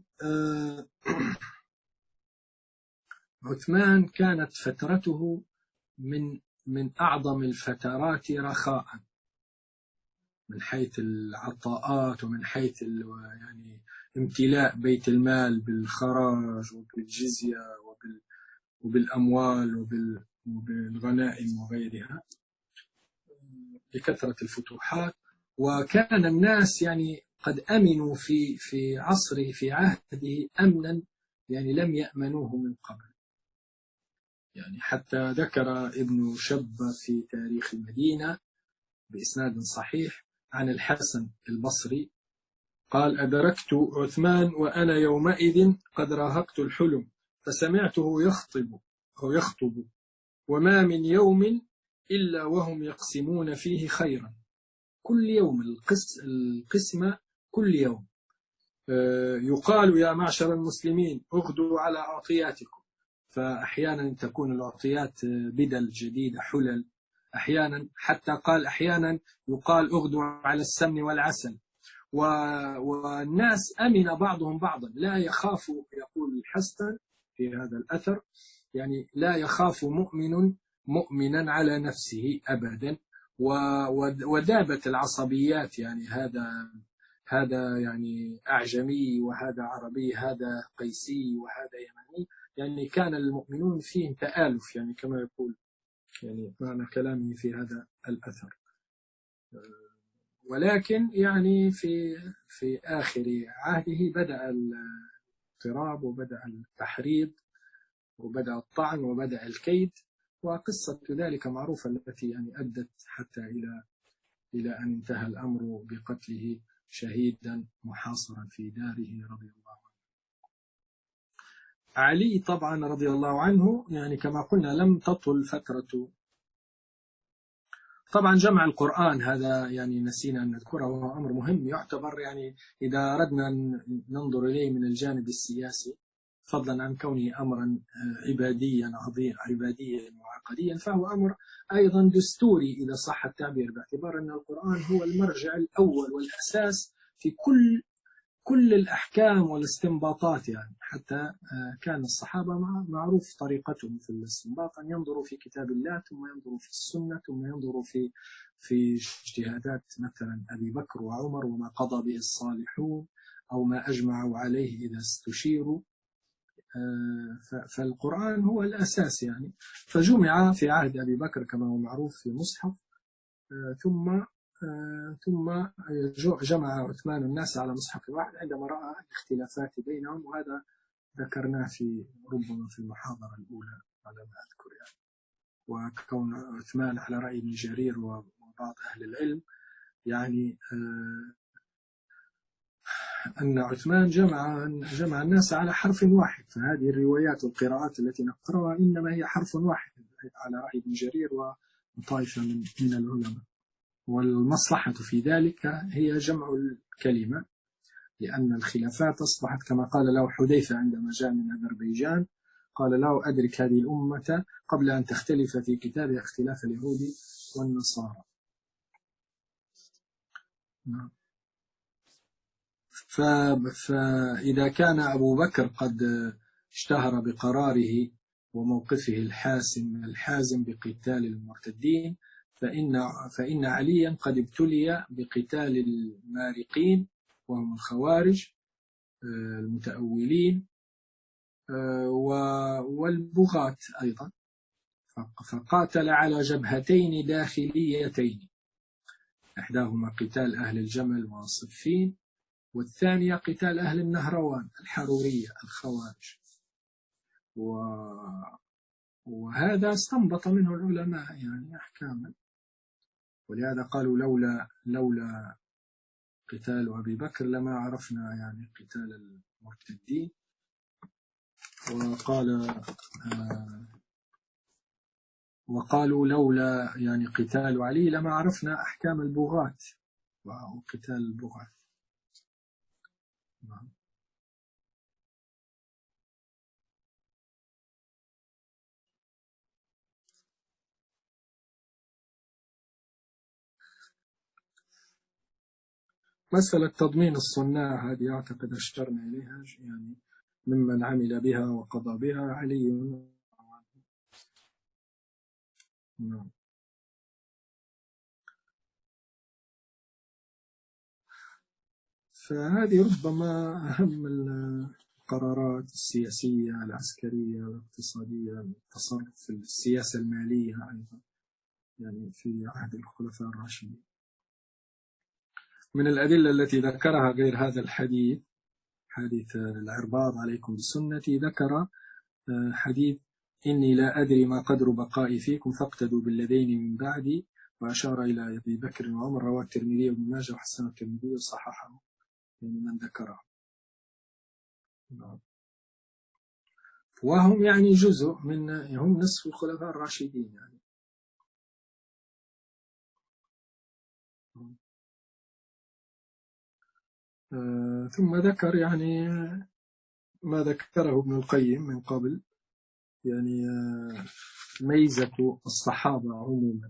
عثمان كانت فترته من من أعظم الفترات رخاء من حيث العطاءات ومن حيث يعني امتلاء بيت المال بالخراج وبالجزية وبال وبالأموال وبالغنائم وغيرها بكثرة الفتوحات. وكان الناس يعني قد أمنوا في في عصره في عهده أمنا يعني لم يأمنوه من قبل. يعني حتى ذكر ابن شب في تاريخ المدينة بإسناد صحيح عن الحسن البصري قال: أدركت عثمان وأنا يومئذ قد راهقت الحلم فسمعته يخطب أو يخطب وما من يوم إلا وهم يقسمون فيه خيرا. كل يوم القسمة كل يوم يقال: يا معشر المسلمين اغدوا على أعطياتكم، فأحيانا تكون الأعطيات بدل جديدة حلل، أحيانا حتى قال أحيانا يقال اغدوا على السمن والعسل. والناس أمن بعضهم بعضا، لا يخاف، يقول الحسن في هذا الأثر يعني لا يخاف مؤمن مؤمنا على نفسه أبدا. ودابت العصبيات، يعني هذا هذا يعني أعجمي وهذا عربي، هذا قيسي وهذا يمني، يعني كان المؤمنون فيهم تآلف يعني كما يقول يعني معنى كلامه في هذا الأثر. ولكن يعني في في آخر عهده بدأ الاضطراب وبدأ التحريض وبدأ الطعن وبدأ الكيد، وقصة ذلك معروفة التي يعني أدت حتى إلى إلى أن انتهى الأمر بقتله شهيدا محاصرا في داره رضي الله عنه. علي طبعا رضي الله عنه يعني كما قلنا لم تطل فترة. طبعا جمع القرآن هذا يعني نسينا أن نذكره، وهو أمر مهم يعتبر يعني إذا أردنا أن ننظر إليه من الجانب السياسي فضلا عن كونه أمرا عباديا عظيم عباديا وعقديا، فهو أمر أيضا دستوري إذا صح التعبير، باعتبار أن القرآن هو المرجع الأول والأساس في كل كل الأحكام والاستنباطات. يعني حتى كان الصحابة معروف طريقتهم في الاستنباط أن ينظروا في كتاب الله ثم ينظروا في السنة ثم ينظروا في في اجتهادات مثلا أبي بكر وعمر وما قضى به الصالحون أو ما أجمعوا عليه إذا استشيروا. فالقرآن هو الأساس يعني، فجمع في عهد أبي بكر كما هو معروف في المصحف، ثم ثم جمع عثمان الناس على مصحف واحد عندما رأى الاختلافات بينهم، وهذا ذكرناه في ربما في المحاضرة الأولى على ما أذكر يعني. وكون عثمان على رأي ابن جرير وبعض أهل العلم يعني أن عثمان جمع جمع الناس على حرف واحد، فهذه الروايات والقراءات التي نقرأها إنما هي حرف واحد على رأي ابن جرير وطائفة من من العلماء، والمصلحة في ذلك هي جمع الكلمة، لأن الخلافات أصبحت كما قال له حذيفة عندما جاء من أذربيجان، قال له أدرك هذه الأمة قبل أن تختلف في كتابها اختلاف اليهود والنصارى. فإذا كان أبو بكر قد اشتهر بقراره وموقفه الحاسم الحازم بقتال المرتدين، فإن فإن عليا قد ابتلي بقتال المارقين وهم الخوارج المتأولين والبغاة أيضا، فقاتل على جبهتين داخليتين، إحداهما قتال أهل الجمل والصفين، والثانية قتال أهل النهروان الحرورية الخوارج. وهذا استنبط منه العلماء يعني أحكاما، ولهذا قالوا لولا لولا قتال أبي بكر لما عرفنا يعني قتال المرتدين. وقال آه وقالوا لولا يعني قتال علي لما عرفنا أحكام البغاة وقتال البغاة. مسألة تضمين الصناع هذه أعتقد أشرنا إليها، يعني ممن عمل بها وقضى بها علي. نعم. فهذه ربما أهم القرارات السياسية العسكرية الاقتصادية، التصرف في السياسة المالية أيضا يعني في عهد الخلفاء الراشدين. من الأدلة التي ذكرها غير هذا الحديث، حديث العرباض عليكم بسنتي، ذكر حديث إني لا أدري ما قدر بقائي فيكم فاقتدوا بالذين من بعدي، وأشار إلى أبي بكر وعمر، رواه الترمذي وابن ماجه وحسن الترمذي وصححه يعني من ذكره. وهم يعني جزء من، هم نصف الخلفاء الراشدين يعني. آه ثم ذكر يعني ما ذكره ابن القيم من قبل، يعني آه ميزة الصحابة عموما،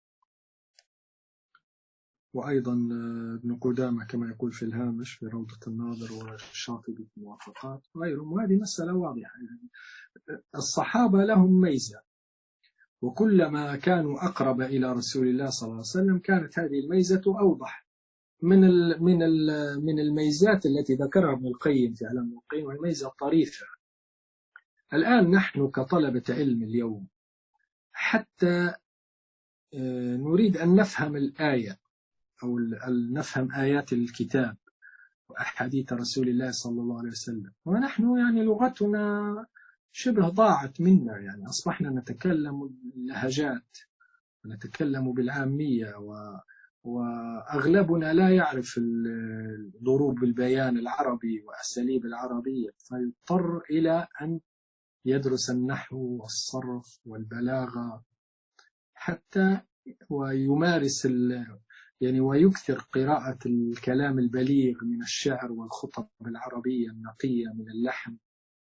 وأيضا ابن قدامة كما يقول في الهامش في روضة الناظر والشاطبي في الموافقات وغيرهم. وهذه مسألة واضحة يعني الصحابة لهم ميزة، وكلما كانوا أقرب إلى رسول الله صلى الله عليه وسلم كانت هذه الميزة أوضح من ال من ال من الميزات التي ذكرها ابن القيم في علم القيم، والميزة الطريفة. الآن نحن كطلبة علم اليوم حتى نريد أن نفهم الآية أو نفهم آيات الكتاب وأحاديث رسول الله صلى الله عليه وسلم، ونحن يعني لغتنا شبه ضاعت منا، يعني أصبحنا نتكلم باللهجات ونتكلم بالعامية، و... وأغلبنا لا يعرف ضروب البيان العربي وأساليب العربية، فيضطر إلى أن يدرس النحو والصرف والبلاغة حتى ويمارس ال... يعني ويكثر قراءة الكلام البليغ من الشعر والخطب العربية النقية من اللحن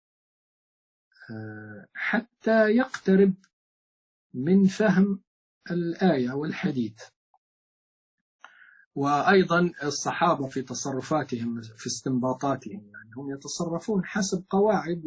حتى يقترب من فهم الآية والحديث. وأيضا الصحابة في تصرفاتهم في استنباطاتهم يعني هم يتصرفون حسب قواعد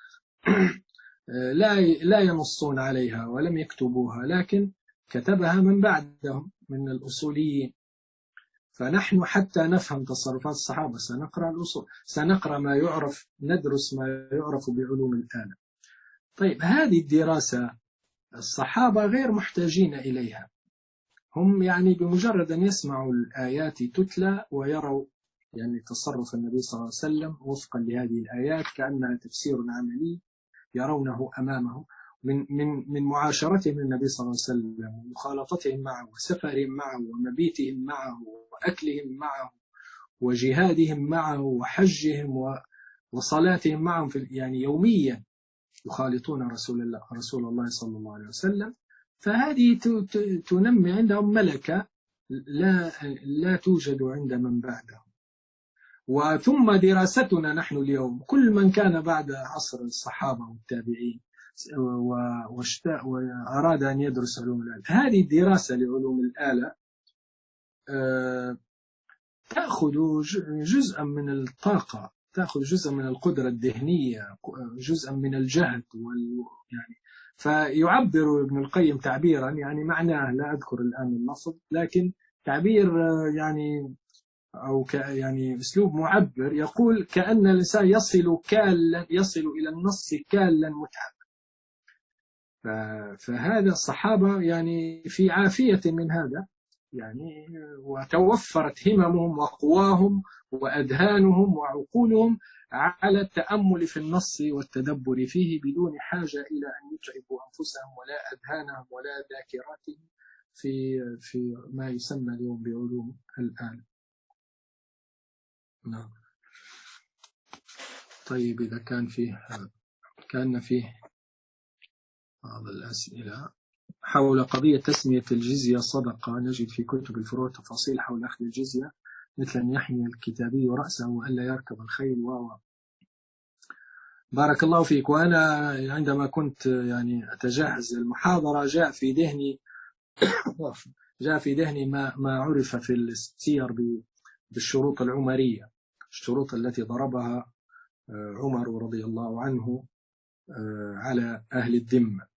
لا لا ينصون عليها ولم يكتبوها، لكن كتبها من بعدهم من الأصوليين. فنحن حتى نفهم تصرفات الصحابة سنقرأ الأصول، سنقرأ ما يعرف، ندرس ما يعرف بعلوم الآلة. طيب هذه الدراسة الصحابة غير محتاجين إليها، هم يعني بمجرد أن يسمعوا الآيات تتلى ويروا يعني تصرف النبي صلى الله عليه وسلم وفقا لهذه الآيات كأنها تفسير عملي يرونه أمامهم من من من معاشرتهم النبي صلى الله عليه وسلم ومخالطتهم معه وسفرهم معه ومبيتهم معه وأكلهم معه وجهادهم معه وحجهم وصلاتهم معهم في يعني يوميا يخالطون رسول الله رسول الله صلى الله عليه وسلم. فهذه تنمي عندهم ملكة لا لا توجد عند من بعدهم. وثم دراستنا نحن اليوم، كل من كان بعد عصر الصحابة والتابعين وأراد أن يدرس علوم الآلة، هذه الدراسة لعلوم الآلة تأخذ جزءا من الطاقة، تأخذ جزءا من القدرة الذهنية، جزءا من الجهد وال... يعني فيعبر ابن القيم تعبيرا يعني معناه لا أذكر الآن اللفظ، لكن تعبير يعني أو ك... يعني أسلوب معبر، يقول كأن الإنسان يصل كالا يصل إلى النص كالا متعب. ف... فهذا الصحابة يعني في عافية من هذا يعني، وتوفرت هممهم وقواهم وأذهانهم وعقولهم على التأمل في النص والتدبر فيه بدون حاجة إلى أن يتعبوا أنفسهم ولا أذهانهم ولا ذاكراتهم في في ما يسمى اليوم بعلوم الآلة. نعم. طيب إذا كان فيه كان فيه بعض الأسئلة حول قضية تسمية الجزية صدقة، نجد في كتب الفروع تفاصيل حول أخذ الجزية، مثل أن يحمي الكتابي رأسه وألا يركب الخيل و بارك الله فيك. وأنا عندما كنت يعني أتجهز للمحاضرة جاء في ذهني جاء في ذهني ما ما عرف في السير بالشروط العمرية، الشروط التي ضربها عمر رضي الله عنه على أهل الذمة.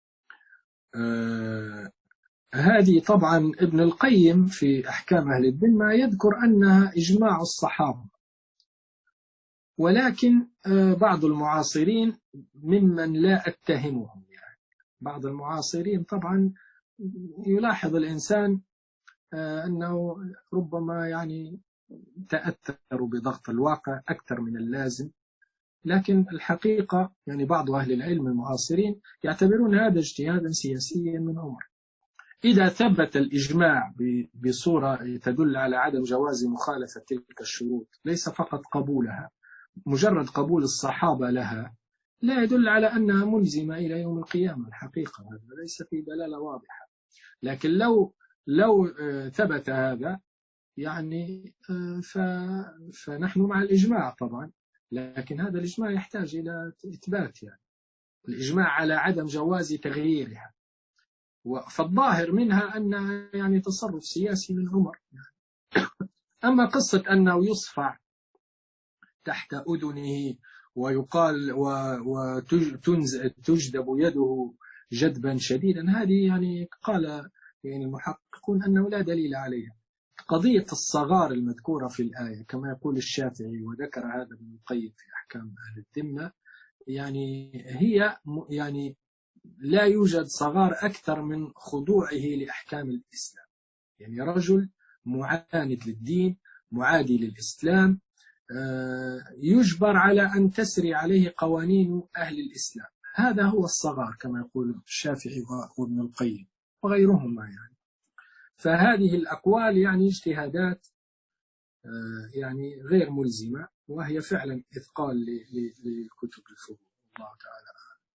آه هذه طبعا ابن القيم في أحكام أهل الذمة يذكر أنها إجماع الصحابة، ولكن آه بعض المعاصرين ممن لا أتهمهم، يعني بعض المعاصرين طبعا يلاحظ الإنسان آه أنه ربما يعني تأثر بضغط الواقع أكثر من اللازم، لكن الحقيقة يعني بعض أهل العلم المعاصرين يعتبرون هذا اجتهادا سياسيا من عمر. إذا ثبت الإجماع بصورة تدل على عدم جواز مخالفة تلك الشروط، ليس فقط قبولها، مجرد قبول الصحابة لها لا يدل على أنها ملزمة إلى يوم القيامة. الحقيقة هذا ليس في دلالة واضحة، لكن لو لو ثبت هذا يعني فنحن مع الإجماع طبعا، لكن هذا الإجماع يحتاج إلى إثبات، يعني الإجماع على عدم جواز تغييرها. فالظاهر منها أنها يعني تصرف سياسي من عمر. أما قصة أنه يصفع تحت أذنه ويقال وتجدب يده جدبا شديدا، هذه يعني قال يعني المحققون أنه لا دليل عليها. قضية الصغار المذكورة في الآية كما يقول الشافعي وذكر هذا ابن القيم في أحكام أهل الذمة، يعني هي يعني لا يوجد صغار أكثر من خضوعه لأحكام الإسلام. يعني رجل معاند للدين معادي للإسلام يجبر على أن تسري عليه قوانين أهل الإسلام، هذا هو الصغار كما يقول الشافعي وابن القيم وغيرهما يعني. فهذه الأقوال يعني اجتهادات يعني غير ملزمة، وهي فعلا إثقال لكتب الفروع. الله تعالى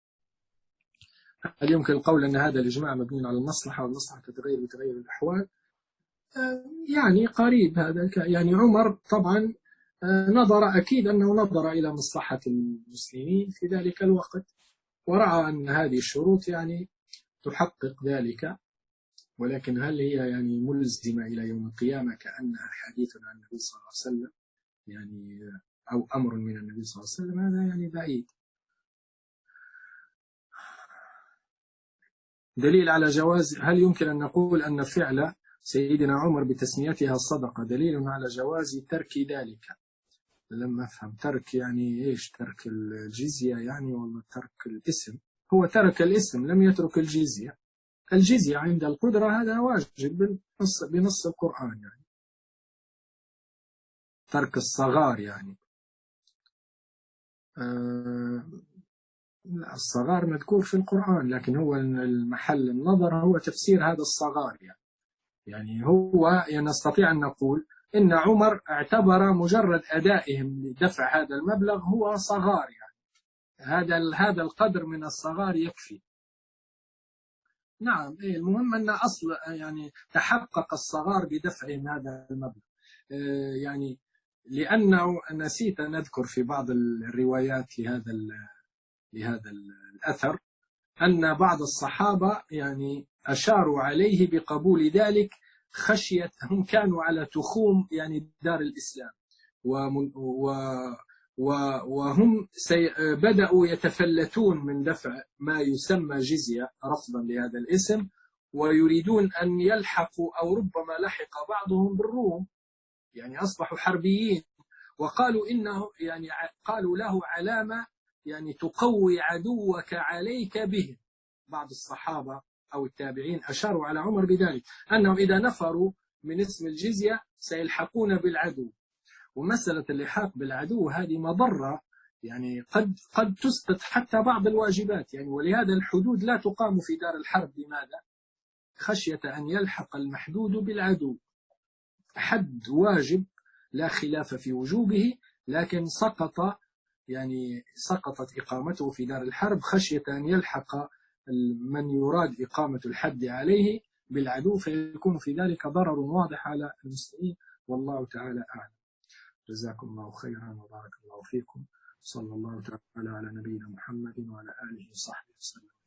هل يمكن القول أن هذا الإجماع مبني على المصلحة والمصلحة تتغير بتغير الأحوال؟ يعني قريب هذا، يعني عمر طبعا نظر أكيد أنه نظر إلى مصلحة المسلمين في ذلك الوقت، ورأى أن هذه الشروط يعني تحقق ذلك، ولكن هل هي يعني ملزمة إلى يوم القيامة كأنها حديث عن النبي صلى الله عليه وسلم يعني أو أمر من النبي صلى الله عليه وسلم؟ هذا يعني بعيد. دليل على جواز، هل يمكن أن نقول أن فعل سيدنا عمر بتسميتها الصدقة دليل على جواز ترك ذلك؟ لم أفهم، ترك يعني إيش؟ ترك الجزية يعني ولا ترك الاسم؟ هو ترك الاسم لم يترك الجزية. الجزية عند القدرة هذا واجب بنص, بنص القرآن، يعني ترك الصغار يعني آه الصغار مذكور في القرآن، لكن هو المحل النظر هو تفسير هذا الصغار يعني. يعني هو يعني نستطيع أن نقول إن عمر اعتبر مجرد أدائهم لدفع هذا المبلغ هو صغار، يعني هذا هذا القدر من الصغار يكفي. نعم، المهم أن أصل يعني تحقق الصغار بدفعهم هذا المبلغ. يعني لأنه نسيت أن أذكر في بعض الروايات لهذا لهذا الأثر أن بعض الصحابة يعني أشاروا عليه بقبول ذلك خشية، هم كانوا على تخوم يعني دار الإسلام، وهم بدأوا يتفلتون من دفع ما يسمى جزية رفضا لهذا الاسم، ويريدون أن يلحقوا أو ربما لحق بعضهم بالروم، يعني أصبحوا حربيين. وقالوا إنه يعني قالوا له علامة يعني تقوي عدوك عليك به. بعض الصحابة أو التابعين أشاروا على عمر بذلك، أنهم إذا نفروا من اسم الجزية سيلحقون بالعدو. ومسألة اللحاق بالعدو هذه مضرة، يعني قد قد تسقط حتى بعض الواجبات، يعني ولهذا الحدود لا تقام في دار الحرب. لماذا؟ خشية أن يلحق المحدود بالعدو. حد واجب لا خلاف في وجوبه، لكن سقط يعني سقطت إقامته في دار الحرب خشية أن يلحق من يراد إقامة الحد عليه بالعدو، فيكون في ذلك ضرر واضح على المسلمين، والله تعالى أعلم. جزاكم الله خيرا وبارك الله فيكم. صلى الله تعالى على نبينا محمد وعلى آله وصحبه وسلم.